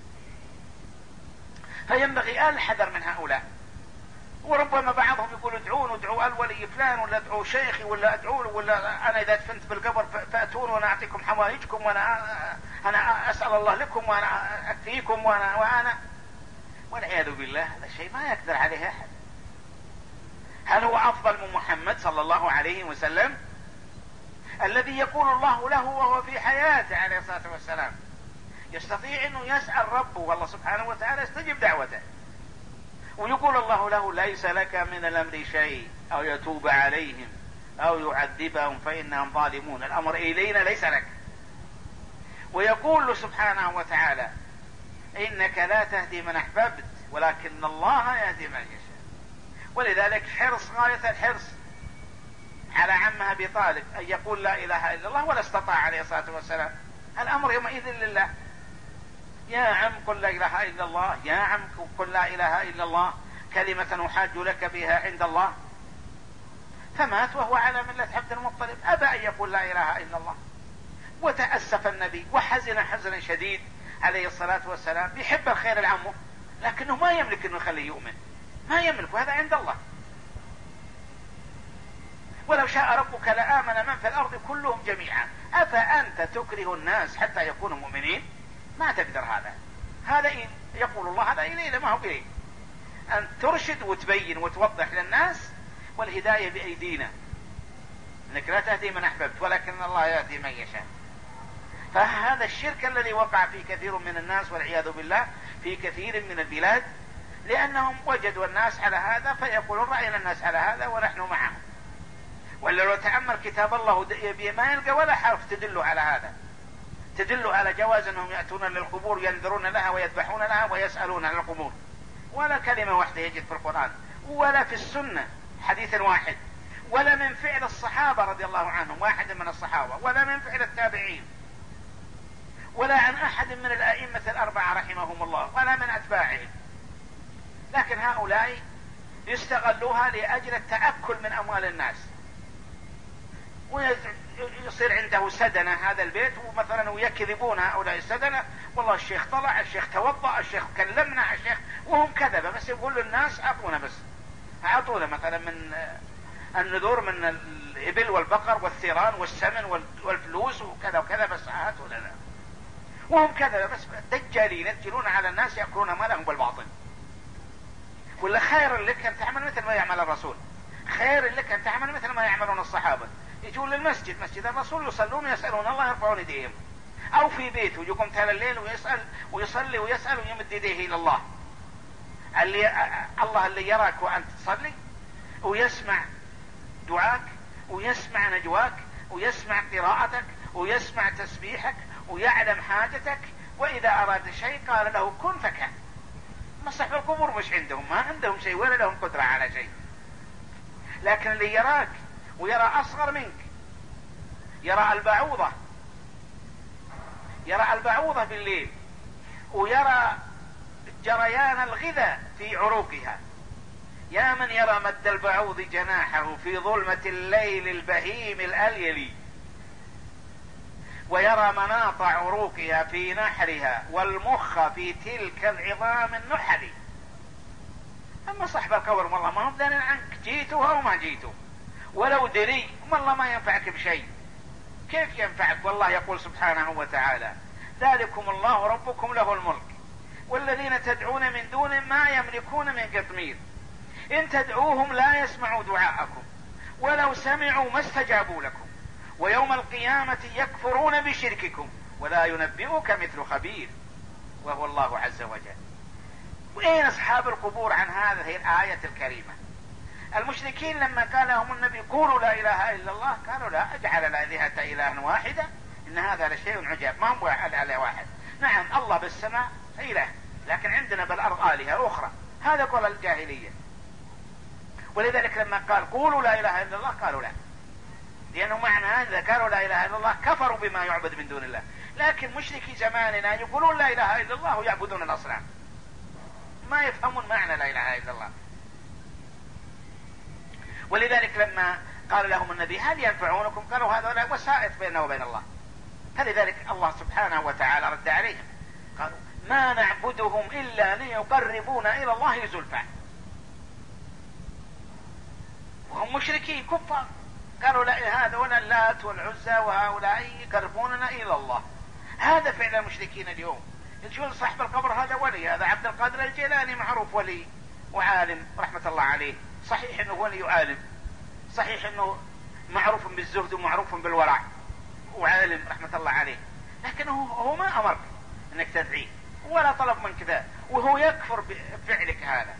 Speaker 1: فينبغي الحذر من هؤلاء. وربما بعضهم يقول ادعون ادعوا الولي فلان، ولا ادعوا شيخي، ولا ادعوا، ولا انا اذا دفنت بالقبر فاتون وانا اعطيكم حوائجكم، وانا انا اسال الله لكم، وانا اكفيكم، وانا وانا والعياذ بالله. هذا الشيء ما يقدر عليه احد. هل هو افضل من محمد صلى الله عليه وسلم الذي يقول الله له وهو في حياته عليه الصلاه والسلام يستطيع انه يسال ربه والله سبحانه وتعالى يستجيب دعوته، ويقول الله له ليس لك من الامر شيء او يتوب عليهم او يعذبهم فانهم ظالمون، الامر الينا ليس لك. ويقول له سبحانه وتعالى انك لا تهدي من احببت ولكن الله يهدي من يشاء. ولذلك حرص غاية الحرص على عمه ابي طالب ان يقول لا اله الا الله، ولا استطاع عليه الصلاه والسلام. الامر يومئذ لله. يا عم قل لا اله الا الله، يا عم قل لا اله الا الله، كلمة احاج لك بها عند الله. فمات وهو على ملة عبد المطلب، ابى ان يقول لا اله الا الله. وتأسف النبي وحزن حزنا شديد عليه الصلاة والسلام، يحب الخير لعمه لكنه ما يملك انه يخليه يؤمن، ما يملك، وهذا عند الله. ولو شاء ربك لآمن من في الارض كلهم جميعا افأنت تكره الناس حتى يكونوا مؤمنين؟ ما تقدر. هذا هذا يقول الله هذا إليه ما هو إليه. أن ترشد وتبين وتوضح للناس، والهداية بأيدينا، إنك لا تهدي من أحببت ولكن الله يهدي من يشاء. فهذا الشرك الذي وقع في كثير من الناس والعياذ بالله في كثير من البلاد، لأنهم وجدوا الناس على هذا فيقولون رأينا الناس على هذا ونحن معهم. ولا لو تأمل كتاب الله ما يلقى ولا حرف تدل على هذا، تدل على جواز انهم يأتون للقبور ينذرون لها ويذبحون لها ويسألون عن القبور. ولا كلمة واحدة يجد في القرآن ولا في السنة حديث واحد، ولا من فعل الصحابة رضي الله عنهم واحد من الصحابة، ولا من فعل التابعين، ولا عن أحد من الأئمة الأربعة رحمهم الله، ولا من أتباعهم. لكن هؤلاء يستغلوها لأجل التأكل من أموال الناس، ويصير عنده سدنة هذا البيت، ومثلا ويكذبون هؤلاء السدنة، والله الشيخ طلع، الشيخ توضأ، الشيخ كلمنا، الشيخ، وهم كذبة بس يقول للناس أعطونا، بس أعطونا مثلا من النذور من الإبل والبقر والثيران والسمن والفلوس وكذا وكذا، بس هاتوا لنا، وهم كذبة بس دجالين يدجلون على الناس يأكلون مالهم بالباطل. ولا خير لك أن تعمل مثل ما يعمل الرسول، خير لك أن تعمل مثل ما يعملون الصحابة، يجون للمسجد مسجد الرسول يصلون ويسألون الله يرفعون يديهم، أو في بيته يقوم تال الليل ويسأل ويصلي ويسأل ويمد يديه إلى الله. اللي الله اللي يراك وأنت تصلي ويسمع دعاك ويسمع نجواك ويسمع قراءتك ويسمع تسبيحك ويعلم حاجتك، وإذا أراد شيء قال له كن فكان. مصح القبور مش عندهم، ما عندهم شيء ولا لهم قدرة على شيء. لكن اللي يراك ويرى أصغر منك، يرى البعوضة، يرى البعوضة بالليل، ويرى جريان الغذاء في عروقها. يا من يرى مد البعوض جناحه في ظلمة الليل البهيم الأليلي، ويرى مناط عروقها في نحرها والمخ في تلك العظام النحل. أما صاحب القبر والله ما هم دارين عنك، جيته أو ما جيته، ولو دري والله ما ينفعك بشيء. كيف ينفعك؟ والله يقول سبحانه وتعالى ذلكم الله ربكم له الملك والذين تدعون من دون ما يملكون من قطمير إن تدعوهم لا يسمعوا دعاءكم ولو سمعوا ما استجابوا لكم ويوم القيامة يكفرون بشرككم ولا ينبئك مثل خبير وهو الله عز وجل. وأين أصحاب القبور عن هذه الآية الكريمة؟ المشركين لما قال لهم النبي قولوا لا إله إلا الله قالوا لا أجعل الآلهة إلها واحدة إن هذا لشيء عجاب. ما هو الآلهة واحد، نعم الله بالسماء إله لكن عندنا بالأرض آلهة أخرى، هذا قول الجاهلية. ولذلك لما قال قولوا لا إله إلا الله قالوا لا، لأنه معنى إذا قالوا لا إله إلا الله كفروا بما يعبد من دون الله. لكن مشركي زماننا يقولون لا إله إلا الله ويعبدون الأصنام، ما يفهمون معنى لا إله إلا الله. ولذلك لما قال لهم النبي هل ينفعونكم قالوا هذا وسائط بيننا وبين الله. فلذلك الله سبحانه وتعالى رد عليهم قالوا ما نعبدهم إلا ليقربونا إلى الله زلفى، وهم مشركين كفار قالوا لا هذا ولا اللات والعزى وهؤلاء يقربوننا إلى الله. هذا فعل المشركين اليوم، يقول صاحب القبر هذا ولي، هذا عبد القادر الجيلاني معروف ولي وعالم رحمة الله عليه، صحيح انه ولي وعالم، صحيح انه معروف بالزهد ومعروف بالورع وعالم رحمة الله عليه، لكنه هو ما امرك انك تدعيه ولا طلب منك ذا، وهو يكفر بفعلك هذا.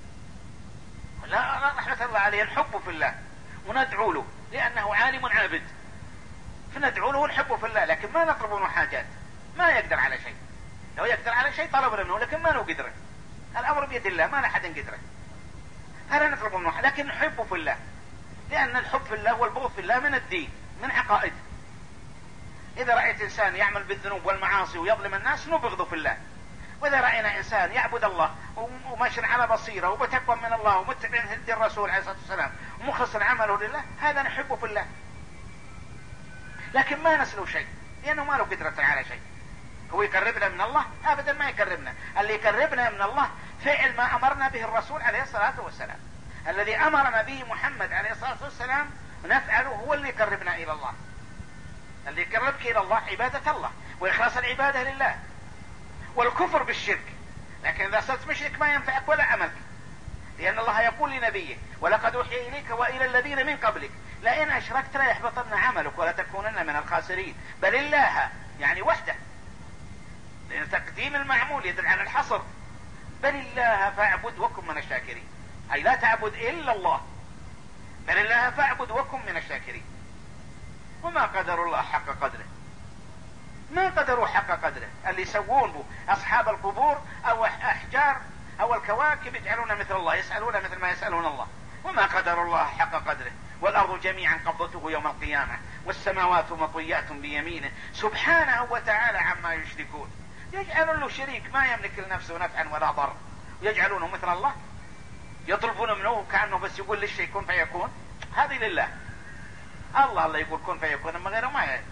Speaker 1: لا رحمة الله عليه الحب في الله وندعو له لانه عالم عابد، فندعو له ونحبه في الله، لكن ما نطلب منه حاجات، ما يقدر على شيء. لو يقدر على شيء طلب منه، لكن ما له قدره، الامر بيد الله ما لأحد قدره، هذا نطلب منه، لكن نحبه في الله، لان الحب في الله والبغض في الله من الدين، من عقائد. اذا رأيت انسان يعمل بالذنوب والمعاصي ويظلم الناس نبغضه في الله، واذا رأينا انسان يعبد الله وماشي على بصيرة وبتقوى من الله ومتبع هدي الرسول عليه الصلاة والسلام ومخلص عمله لله، هذا نحبه في الله، لكن ما نسله شيء لانه ما له قدرة على شيء. هو يقربنا من الله؟ ابدا ما يقربنا. اللي يقربنا من الله فعل ما امرنا به الرسول عليه الصلاة والسلام، الذي امرنا به محمد عليه الصلاة والسلام نفعله هو اللي يقربنا الى الله. اللي يقربك الى الله عبادة الله واخلاص العبادة لله والكفر بالشرك. لكن اذا صرت مشرك ما ينفعك ولا عملك، لان الله يقول لنبيه ولقد اوحي اليك والى الذين من قبلك لئن اشركت لا يحبطن عملك ولا تكونن من الخاسرين. بل الله يعني وحده، لأن تقديم المعمول يدل على الحصر. بل الله فاعبد وكن من الشاكرين، أي لا تعبد إلا الله، بل الله فاعبد وكن من الشاكرين. وما قدر الله حق قدره، ما قدروا حق قدره. اللي يسوون به أصحاب القبور أو أحجار أو الكواكب يجعلون مثل الله، يسألون مثل ما يسألون الله. وما قدر الله حق قدره. والأرض جميعا قبضته يوم القيامة والسماوات مطويات بيمينه سبحانه وتعالى عما يشركون. يجعلون له شريك ما يملك لنفسه نفعا ولا ضر، ويجعلونه مثل الله، يطلبون منه كأنه بس يقول للشيء كن فيكون. هذه لله، الله الله يقول كن فيكون، اما غيره ما يعلم.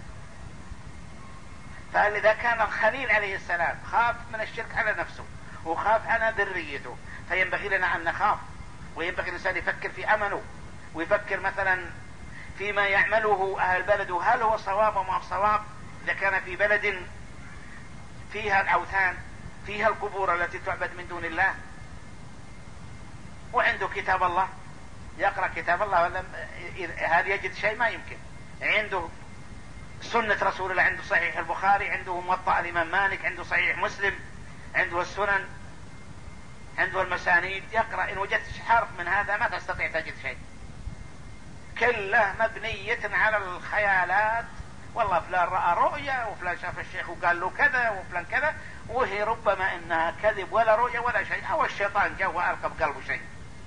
Speaker 1: فلذا كان الخليل عليه السلام خاف من الشرك على نفسه وخاف على ذريته، فينبغي لنا ان نخاف، وينبغي الانسان يفكر في عمله ويفكر مثلا فيما يعمله اهل بلده هل هو صواب وما صواب. اذا كان في بلد فيها الاوثان، فيها القبور التي تعبد من دون الله، وعنده كتاب الله يقرأ كتاب الله، ولا هل يجد شيء؟ ما يمكن. عنده سنة رسول الله، عنده صحيح البخاري، عنده موطأ الإمام مالك، عنده صحيح مسلم، عنده السنن، عنده المسانيد، يقرأ. إن وجدت حرف من هذا ما تستطيع تجد شيء، كله مبنية على الخيالات. والله فلان رأى رؤيا وفلان شاف الشيخ وقال له كذا وفلان كذا، وهي ربما إنها كذب ولا رؤيا ولا شيء، أو الشيطان جاء وألقى بقلبه شيء.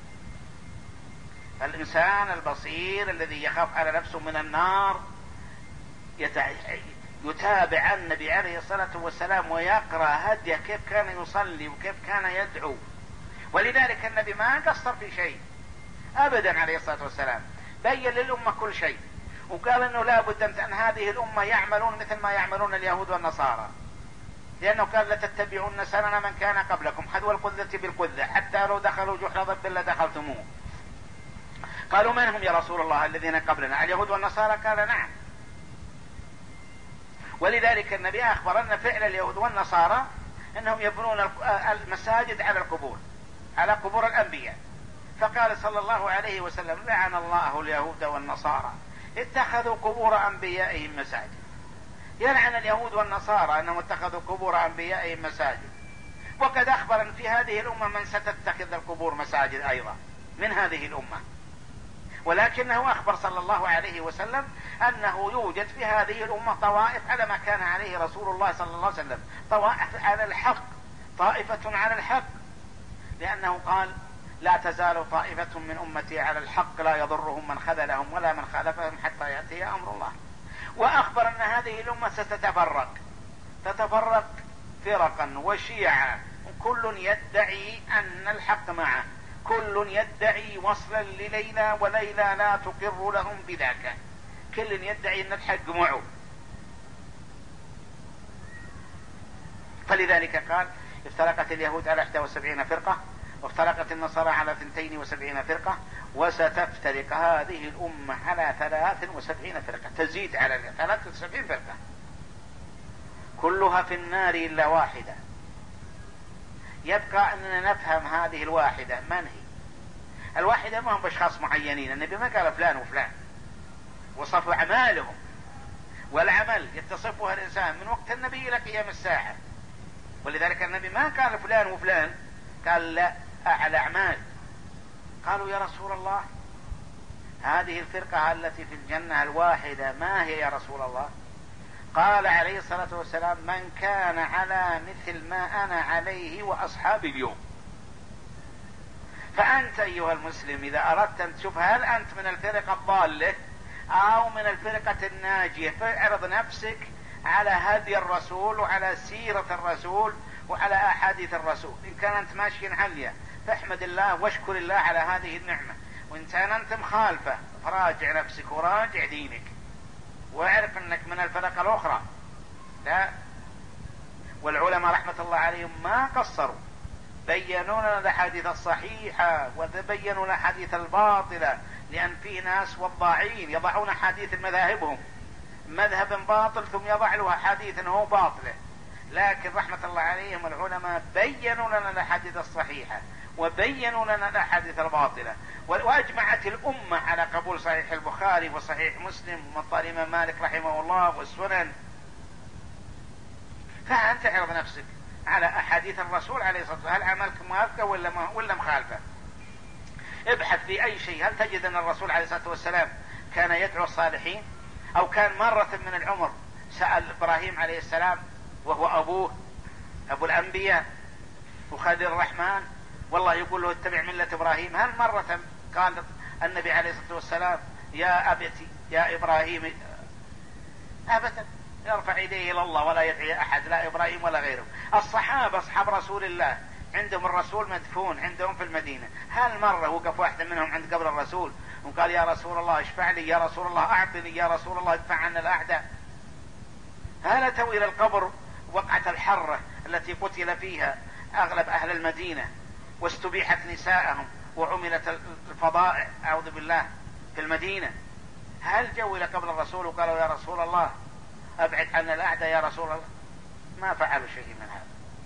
Speaker 1: الإنسان البصير الذي يخاف على نفسه من النار يتابع النبي عليه الصلاة والسلام ويقرأ هديه كيف كان يصلي وكيف كان يدعو. ولذلك النبي ما قصر في شيء أبدا عليه الصلاة والسلام، بين للأمة كل شيء، وقال أنه لا بد أن هذه الأمة يعملون مثل ما يعملون اليهود والنصارى، لأنه قال لتتبعون سنن من كان قبلكم حذو القذة بالقذة حتى لو دخلوا جحر ضب لدخلتموه. قالوا من هم يا رسول الله الذين قبلنا؟ اليهود والنصارى؟ قال نعم. ولذلك النبي أخبر أن فعل اليهود والنصارى أنهم يبنون المساجد على القبور، على قبور الأنبياء. فقال صلى الله عليه وسلم لعن الله اليهود والنصارى اتخذوا قبور أنبيائهم مساجد. يلعن اليهود والنصارى أنهم اتخذوا قبور أنبيائهم مساجد. وقد أخبر أن في هذه الأمة من ستتخذ القبور مساجد أيضا من هذه الأمة، ولكنه أخبر صلى الله عليه وسلم أنه يوجد في هذه الأمة طوائف على ما كان عليه رسول الله صلى الله عليه وسلم، طوائف على الحق، طائفة على الحق، لأنه قال لا تزال طائفة من أمتي على الحق لا يضرهم من خذلهم ولا من خالفهم حتى يأتي أمر الله. وأخبر أن هذه الأمة ستتفرق، تتفرق فرقا وشيعا، كل يدعي أن الحق معه، كل يدعي وصلا لليلى وليلى لا تقر لهم بذاك، كل يدعي أن الحق معه. فلذلك قال افترقت اليهود على إحدى وسبعين فرقة وافترقت النصارى على اثنتين وسبعين فرقة وستفترق هذه الأمة على ثلاث وسبعين فرقة، تزيد على ثلاث وسبعين فرقة كلها في النار إلا واحدة. يبقى أننا نفهم هذه الواحدة من هي. الواحدة ما هم بأشخاص معينين، النبي ما قال فلان وفلان، وصفوا أعمالهم، والعمل يتصفها الإنسان من وقت النبي إلى قيام الساعة. ولذلك النبي ما قال فلان وفلان، قال لا على أعمال. قالوا يا رسول الله هذه الفرقة التي في الجنة الواحدة ما هي يا رسول الله؟ قال عليه الصلاة والسلام من كان على مثل ما أنا عليه وأصحابي اليوم. فأنت أيها المسلم إذا أردت أن تشوف هل أنت من الفرقة الضالة أو من الفرقة الناجية، فاعرض نفسك على هدي الرسول وعلى سيرة الرسول وعلى أحاديث الرسول. إن كان أنت ماشي عليا فاحمد الله واشكر الله على هذه النعمة، وإن كان أنت مخالفة فراجع نفسك وراجع دينك واعرف أنك من الفرقة الأخرى. لا، والعلماء رحمة الله عليهم ما قصروا، بينوا لنا الأحاديث الصحيحة وبينوا لنا الأحاديث الباطلة، لأن في ناس وضاعين يضعون حديث مذاهبهم مذهب باطل ثم يضع له حديث هو باطله. لكن رحمة الله عليهم العلماء بينوا لنا الأحاديث الصحيحة وبينوا لنا الأحاديث الباطلة، وأجمعت الأمة على قبول صحيح البخاري وصحيح مسلم ومطار الإمام مالك رحمه الله والسنن. فأنت اعرض نفسك على أحاديث الرسول عليه الصلاة والسلام، هل عملك موافقة ولا ولا مخالفة؟ ابحث في أي شيء، هل تجد أن الرسول عليه الصلاة والسلام كان يدعو الصالحين؟ أو كان مرة من العمر سأل إبراهيم عليه السلام وهو أبوه أبو الأنبياء وخليل الرحمن، والله يقول له اتبع ملة إبراهيم، هل مرة قال النبي عليه الصلاة والسلام يا أبتي يا إبراهيم؟ أبدا، يرفع يديه إلى الله ولا يدعي أحد، لا إبراهيم ولا غيره. الصحابة أصحاب رسول الله عندهم الرسول مدفون عندهم في المدينة، هل مرة وقف واحد منهم عند قبر الرسول وقال يا رسول الله اشفع لي، يا رسول الله أعطني، يا رسول الله ادفع عنا الأعداء؟ هل أتوا إلى القبر وقعة الحرة التي قتل فيها أغلب أهل المدينة واستبيحت نساءهم وعملت الفضائع أعوذ بالله في المدينة، هل جو إلى قبر الرسول وقالوا يا رسول الله أبعد عنا الأعداء يا رسول الله؟ ما فعلوا شيء من هذا.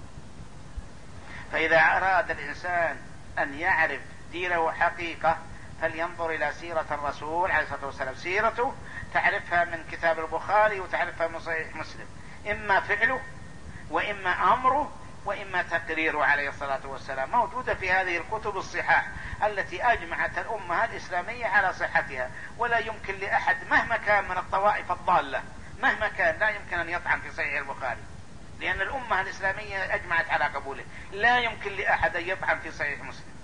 Speaker 1: فإذا أراد الإنسان أن يعرف دينه حقيقة فلينظر إلى سيرة الرسول عليه الصلاة والسلام. سيرته تعرفها من كتاب البخاري وتعرفها من صحيح مسلم، إما فعله وإما أمره وإما تقريره عليه الصلاة والسلام، موجودة في هذه الكتب الصحاح التي أجمعت الأمة الإسلامية على صحتها. ولا يمكن لأحد مهما كان من الطوائف الضالة مهما كان لا يمكن أن يطعن في صحيح البخاري، لأن الأمة الإسلامية أجمعت على قبوله. لا يمكن لأحد أن يطعن في صحيح مسلم.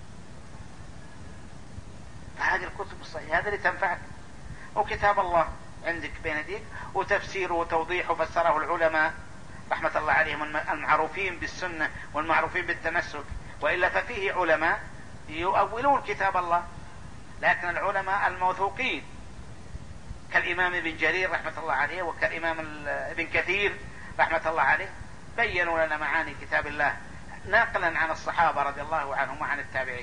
Speaker 1: فهذه الكتب الصحيحة هذا اللي تنفعك، وكتاب الله عندك بين يديك وتفسيره وتوضيحه فسره العلماء رحمة الله عليهم المعروفين بالسنة والمعروفين بالتمسك. وإلا ففيه علماء يؤولون كتاب الله، لكن العلماء الموثوقين كالإمام ابن جرير رحمة الله عليه وكالإمام ابن كثير رحمة الله عليه بينوا لنا معاني كتاب الله ناقلا عن الصحابة رضي الله عنهم وعن التابعين.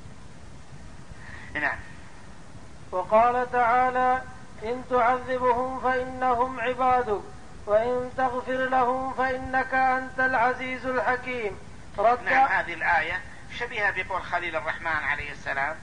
Speaker 1: نعم.
Speaker 2: وقال تعالى إن تعذبهم فإنهم عبادك وإن تغفر لهم فإنك أنت العزيز الحكيم.
Speaker 1: رد نعم. هذه الآية شبيهة بقول خليل الرحمن عليه السلام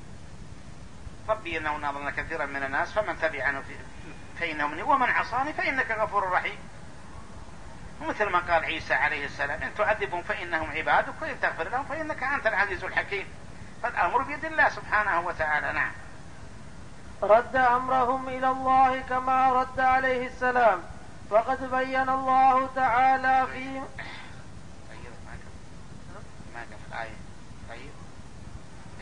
Speaker 1: ربي إنه ناظرنا كثيرا من الناس فمن تبعني فإنه مني ومن عصاني فإنك غفور رحيم. ومثل ما قال عيسى عليه السلام إن تعذبهم فإنهم عبادك وإن تغفر لهم فإنك أنت العزيز الحكيم. فالأمر بيد الله سبحانه وتعالى. نعم.
Speaker 2: رد أمرهم إلى الله كما رد عليه السلام، وقد بين الله تعالى في
Speaker 1: طيب ما قف الآية. طيب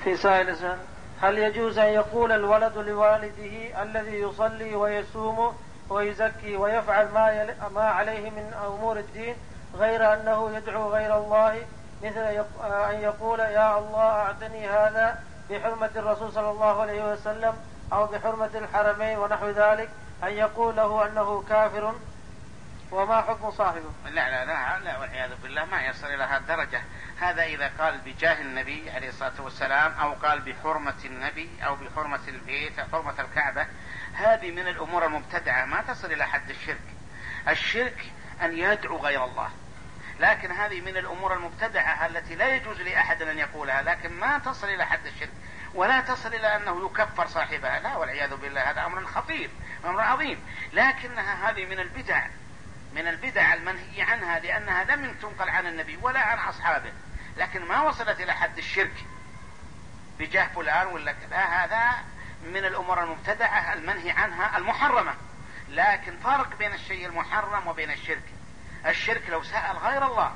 Speaker 2: في سائل: هل يجوز أن يقول الولد لوالده الذي يصلي ويصوم ويزكي ويفعل ما, ما عليه من أمور الدين غير أنه يدعو غير الله، مثل أن يقول يا الله أعطني هذا بحرمة الرسول صلى الله عليه وسلم أو بحرمة الحرمين ونحو ذلك، أن يقول له أنه كافر؟ وما حكم صاحبه؟
Speaker 1: لا لا لا لا والعياذ بالله، ما يصل إلى هذه الدرجة. هذا إذا قال بجاه النبي عليه الصلاة والسلام، أو قال بحرمة النبي، أو بحرمة البيت، أو حرمة الكعبة، هذه من الأمور المبتدعة ما تصل إلى حد الشرك. الشرك أن يدعو غير الله، لكن هذه من الأمور المبتدعة التي لا يجوز لأحد أن يقولها، لكن ما تصل إلى حد الشرك، ولا تصل إلى أنه يكفر صاحبها، لا والعياذ بالله، هذا أمر خطير، أمر عظيم، لكنها هذه من البدع، من البدع المنهي عنها، لأنها لم تنقل عن النبي ولا عن أصحابه، لكن ما وصلت إلى حد الشرك بجاه فلان ولا كذا. هذا من الأمور المبتدعة المنهي عنها المحرمة، لكن فرق بين الشيء المحرم وبين الشرك. الشرك لو سأل غير الله،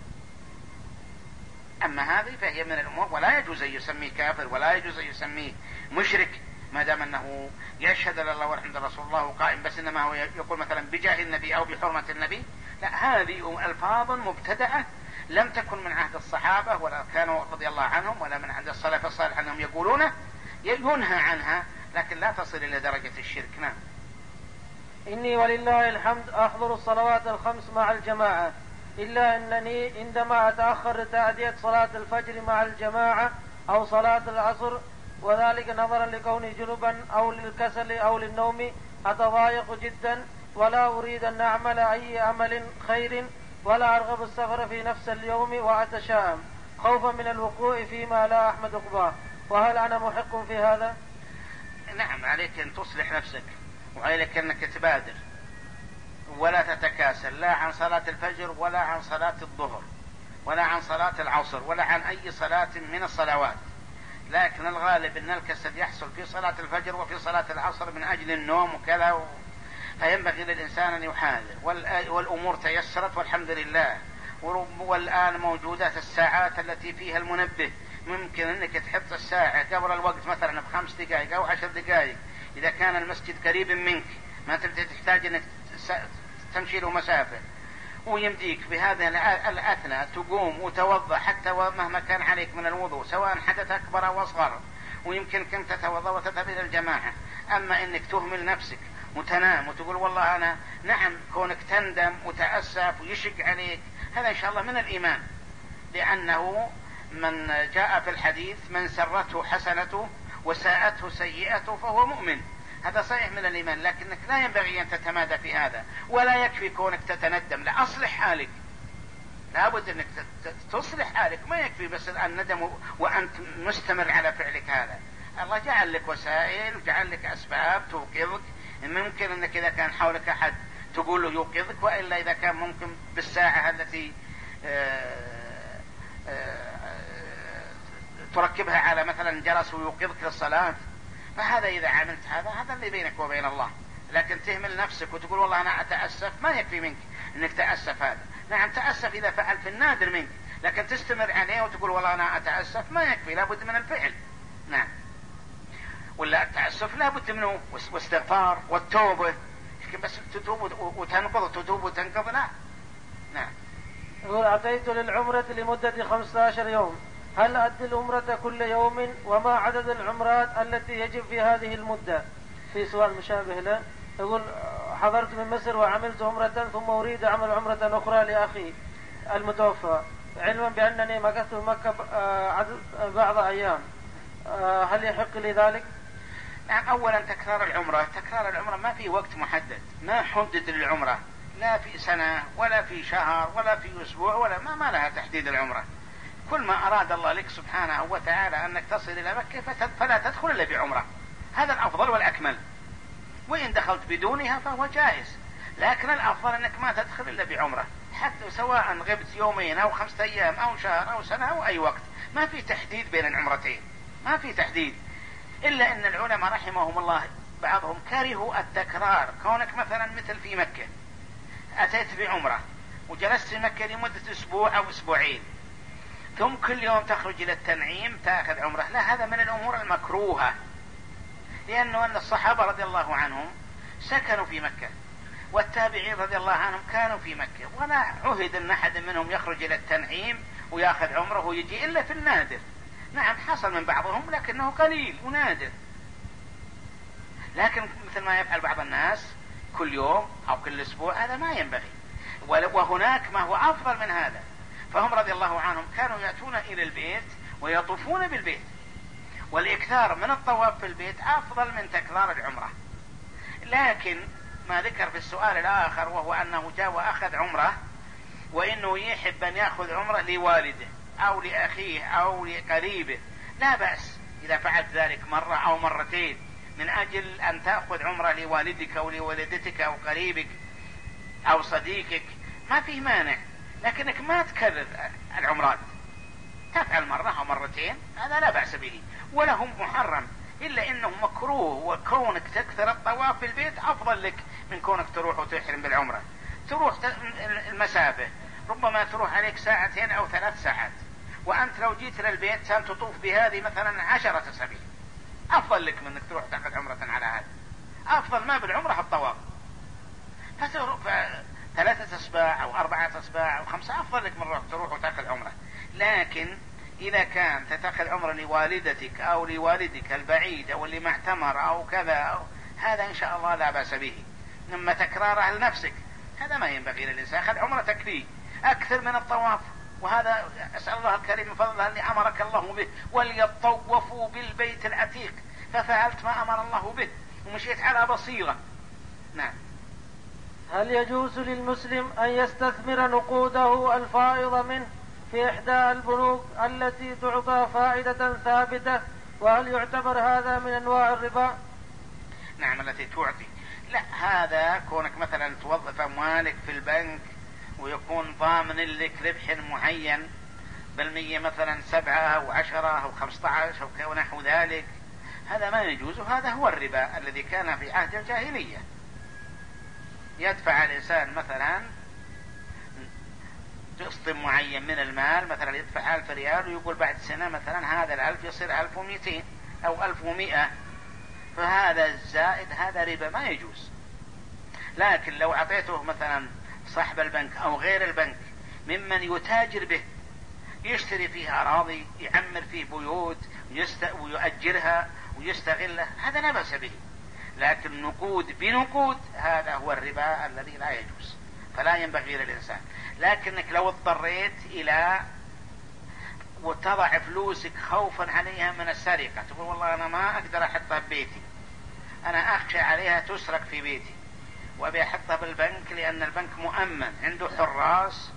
Speaker 1: أما هذه فهي من الأمور، ولا يجوز أن يسميه كافر، ولا يجوز أن يسميه مشرك، ما دام أنه يشهد لله والحمد رسول الله قائم، بس إنما هو يقول مثلا بجاه النبي أو بحرمة النبي. لا، هذه ألفاظ مبتدعة لم تكن من عهد الصحابة ولا كانوا رضي الله عنهم ولا من عهد السلف الصالح أنهم يقولونه، ينهى عنها، لكن لا تصل إلى درجة الشرك. نعم.
Speaker 2: إني ولله الحمد أحضر الصلوات الخمس مع الجماعة، إلا أنني عندما أتأخر لتأدية صلاة الفجر مع الجماعة أو صلاة العصر، وذلك نظرا لكوني جنبا أو للكسل أو للنوم، أتضايق جدا ولا أريد أن أعمل أي عمل خير، ولا أرغب السفر في نفس اليوم، وأتشائم خوفا من الوقوع فيما لا أحمد عقباه، وهل أنا محق في هذا؟
Speaker 1: نعم، عليك أن تصلح نفسك، وعليك أنك تبادر ولا تتكاسل، لا عن صلاة الفجر ولا عن صلاة الظهر ولا عن صلاة العصر ولا عن أي صلاة من الصلوات، لكن الغالب أن الكسل يحصل في صلاة الفجر وفي صلاة العصر من أجل النوم وكذا و... فينبغي للإنسان أن يحاذر، والأمور تيسرت والحمد لله، والآن موجودات الساعات التي فيها المنبه، ممكن أنك تحط الساعة قبل الوقت مثلا بخمس دقائق أو عشر دقائق، إذا كان المسجد قريب منك ما تبدأ تحتاج أنك تمشي له مسافة، ويمديك بهذا الأثناء تقوم وتوضأ حتى مهما كان عليك من الوضوء، سواء حدث أكبر أو أصغر، ويمكن كنت تتوضأ وتذهب إلى الجماعة. أما إنك تهمل نفسك وتنام وتقول والله أنا، نعم، كونك تندم وتأسف ويشق عليك، هذا إن شاء الله من الإيمان، لأنه من جاء في الحديث من سرته حسنته وساءته سيئته فهو مؤمن، هذا صحيح من الإيمان، لكنك لا ينبغي أن تتمادى في هذا، ولا يكفي كونك تتندم، لا، أصلح حالك، لابد أنك تصلح حالك، ما يكفي بس الندم وأنت مستمر على فعلك هذا. الله جعل لك وسائل وجعل لك أسباب توقظك، ممكن أنك إذا كان حولك أحد تقول له يوقظك، وإلا إذا كان ممكن بالساعة التي آآ آآ تركبها على مثلا جرس ويوقظك للصلاة، فهذا إذا عملت هذا هذا اللي بينك وبين الله، لكن تهمل نفسك وتقول والله أنا أتأسف، ما يكفي منك أنك تأسف هذا، نعم تأسف إذا فعلت النادر منك، لكن تستمر عليه وتقول والله أنا أتأسف، ما يكفي، لابد من الفعل. نعم، ولا التأسف لابد منه واستغفار والتوبة، بس تتوب وتنقض وتتوب وتنقض، لا. نعم.
Speaker 2: يقول أعطيت للعمرة لمدة خمسة عشر يوم، هل أدي العمرة كل يوم؟ وما عدد العمرات التي يجب في هذه المدة؟ في سؤال مشابه له. يقول حضرت من مصر وعملت عمرة ثم أريد عمل عمرة أخرى لأخي المتوفى، علما بأنني مكثت مكة بعض أيام، هل يحق لي ذلك؟
Speaker 1: يعني أولا تكرار العمرة، تكرار العمرة ما في وقت محدد، ما حدد للعمرة، لا في سنة ولا في شهر ولا في أسبوع ولا ما, ما لها تحديد العمرة، كل ما أراد الله لك سبحانه وتعالى أنك تصل إلى مكة فلا تدخل إلا بعمرة، هذا الأفضل والأكمل، وإن دخلت بدونها فهو جائز، لكن الأفضل أنك ما تدخل إلا بعمرة، حتى سواء غبت يومين أو خمسة أيام أو شهر أو سنة أو أي وقت، ما في تحديد بين العمرتين، ما في تحديد، إلا أن العلماء رحمهم الله بعضهم كرهوا التكرار، كونك مثلا مثل في مكة أتيت بعمرة وجلست في مكة لمدة أسبوع أو أسبوعين، ثم كل يوم تخرج إلى التنعيم تأخذ عمرة، لا، هذا من الأمور المكروهة، لأنه أن الصحابة رضي الله عنهم سكنوا في مكة، والتابعين رضي الله عنهم كانوا في مكة، ولا عهد أن أحد منهم يخرج إلى التنعيم ويأخذ عمره ويجي إلا في النادر. نعم حصل من بعضهم لكنه قليل ونادر، لكن مثل ما يفعل بعض الناس كل يوم أو كل أسبوع هذا ما ينبغي، وهناك ما هو أفضل من هذا. فهم رضي الله عنهم كانوا يأتون إلى البيت ويطوفون بالبيت، والإكثار من الطواف في البيت أفضل من تكرار العمرة. لكن ما ذكر في السؤال الآخر وهو أنه جاء وأخذ عمرة، وإنه يحب أن يأخذ عمرة لوالده أو لأخيه أو لقريبه، لا بأس إذا فعلت ذلك مرة أو مرتين من أجل أن تأخذ عمرة لوالدك أو لولدتك أو قريبك أو صديقك، ما فيه مانع، لكنك ما تكرر العمرات، تفعل مرة أو مرتين هذا لا بأس به ولا هم محرم، إلا إنه مكروه، وكونك تكثر الطواف في البيت أفضل لك من كونك تروح وتحرم بالعمرة. تروح المسافة ربما تروح عليك ساعتين أو ثلاث ساعات، وأنت لو جيت للبيت سام تطوف بهذه مثلا عشرة أسابيع، أفضل لك من أنك تروح تأخذ عمرة على هذا، أفضل ما بالعمرة الطواف، ثلاثة أسباع أو أربعة أسباع أو خمسة أفضل لك من تروح وتأخذ عمرة. لكن إذا كان تتأخذ عمرة لوالدتك أو لوالدك البعيد أو اللي معتمر أو كذا أو هذا إن شاء الله لا بأس به، لما تكرارها لنفسك هذا ما ينبغي للإنسان، أخذ عمرة تكفيه أكثر من الطواف، وهذا أسأل الله الكريم من فضله اللي أمرك الله به، وليطوفوا بالبيت العتيق، ففعلت ما أمر الله به ومشيت على بصيرة. نعم.
Speaker 2: هل يجوز للمسلم أن يستثمر نقوده الفائض منه في إحدى البنوك التي تعطى فائدة ثابتة، وهل يعتبر هذا من أنواع الربا؟
Speaker 1: نعم التي تعطي، لا، هذا كونك مثلا توظف أموالك في البنك ويكون ضامن لك ربح معين بالمية مثلا سبعة أو عشرة أو خمسة عشر أو نحو ذلك، هذا ما يجوز، وهذا هو الربا الذي كان في عهد الجاهلية. يدفع الإنسان مثلا قسط معين من المال، مثلا يدفع ألف ريال ويقول بعد سنة مثلا هذا الألف يصير ألف ومئتين أو ألف ومئة، فهذا الزائد هذا ربا ما يجوز. لكن لو أعطيته مثلا صاحب البنك أو غير البنك ممن يتاجر به، يشتري فيه أراضي، يعمر فيه بيوت ويؤجرها ويستغلها، هذا لا بأس به. لكن نقود بنقود هذا هو الربا الذي لا يجوز، فلا ينبغي للإنسان. لكنك لو اضطريت إلى وتضع فلوسك خوفا عليها من السرقة، تقول والله أنا ما أقدر أحطها ببيتي، أنا أخشى عليها تسرق في بيتي وأبي أحطها بالبنك لأن البنك مؤمن عنده حراس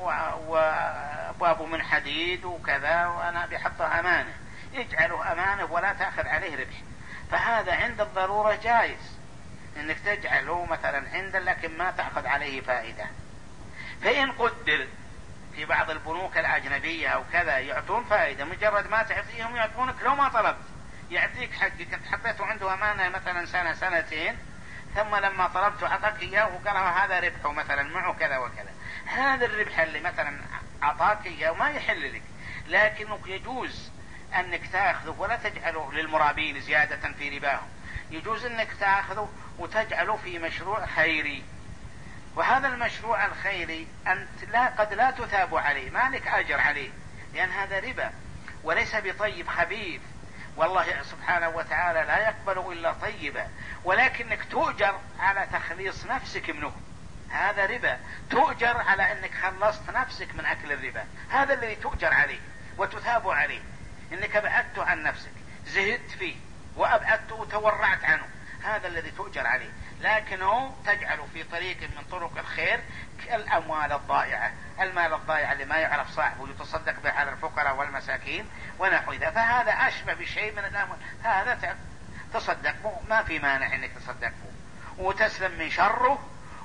Speaker 1: وأبوابه من حديد وكذا، وأنا أبي أحطها أمانة، يجعله أمانة ولا تأخذ عليه ربح، فهذا عند الضرورة جائز انك تجعله مثلا عند لكن ما تأخذ عليه فائدة. فإن قدر في بعض البنوك الأجنبية أو كذا يعطون فائدة، مجرد ما تعطيهم يعطونك لو ما طلبت، يعطيك حقك، انت حطيته عنده أمانة مثلا سنة سنتين، ثم لما طلبته أعطاك إياه وقال هذا ربحه مثلا معه كذا وكذا، هذا الربح اللي مثلا أعطاك إياه ما يحل لك، لكنه يجوز أنك تأخذه ولا تجعله للمرابين زيادة في رباهم، يجوز أنك تأخذه وتجعله في مشروع خيري، وهذا المشروع الخيري أنت لا قد لا تثاب عليه، ما لك أجر عليه، لأن هذا ربا وليس بطيب خبيث، والله سبحانه وتعالى لا يقبل إلا طيبا، ولكنك تؤجر على تخليص نفسك منه، هذا ربا، تؤجر على أنك خلصت نفسك من أكل الربا، هذا الذي تؤجر عليه وتثاب عليه، إنك أبعدته عن نفسك، زهدت فيه وأبعدته وتورعت عنه، هذا الذي تؤجر عليه، لكنه تجعله في طريق من طرق الخير كالأموال الضائعة، المال الضائع اللي ما يعرف صاحبه يتصدق به على الفقراء والمساكين ونحو ذا، فهذا أشبه بشيء من الأموال، هذا تصدق به، ما في مانع إنك تصدق به وتسلم من شره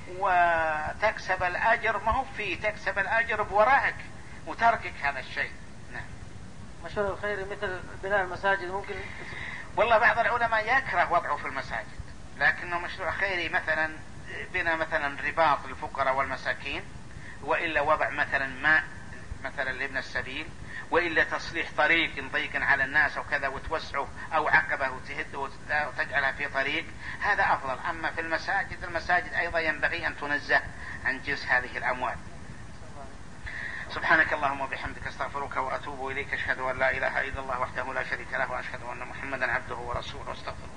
Speaker 1: وتكسب الأجر، ما هو فيه تكسب الأجر بورائك وتركك هذا الشيء. نعم.
Speaker 2: مشروع الخير مثل بناء المساجد ممكن؟
Speaker 1: والله بعض العلماء يكره وضعه في المساجد، لكنه مشروع خيري مثلا بنا مثلا رباط الفقراء والمساكين، وإلا وضع مثلا ماء مثلا لابن السبيل، وإلا تصليح طريق ضيق على الناس أو كذا وتوسعه، أو عقبة وتهده وتجعلها في طريق، هذا أفضل. أما في المساجد، المساجد أيضا ينبغي أن تنزه عن جنس هذه الأموال. سبحانك اللهم وبحمدك استغفرك وأتوب إليك، أشهد أن لا إله إلا الله وحده لا شريك له، وأشهد أن محمدا عبده ورسوله، واستغفره.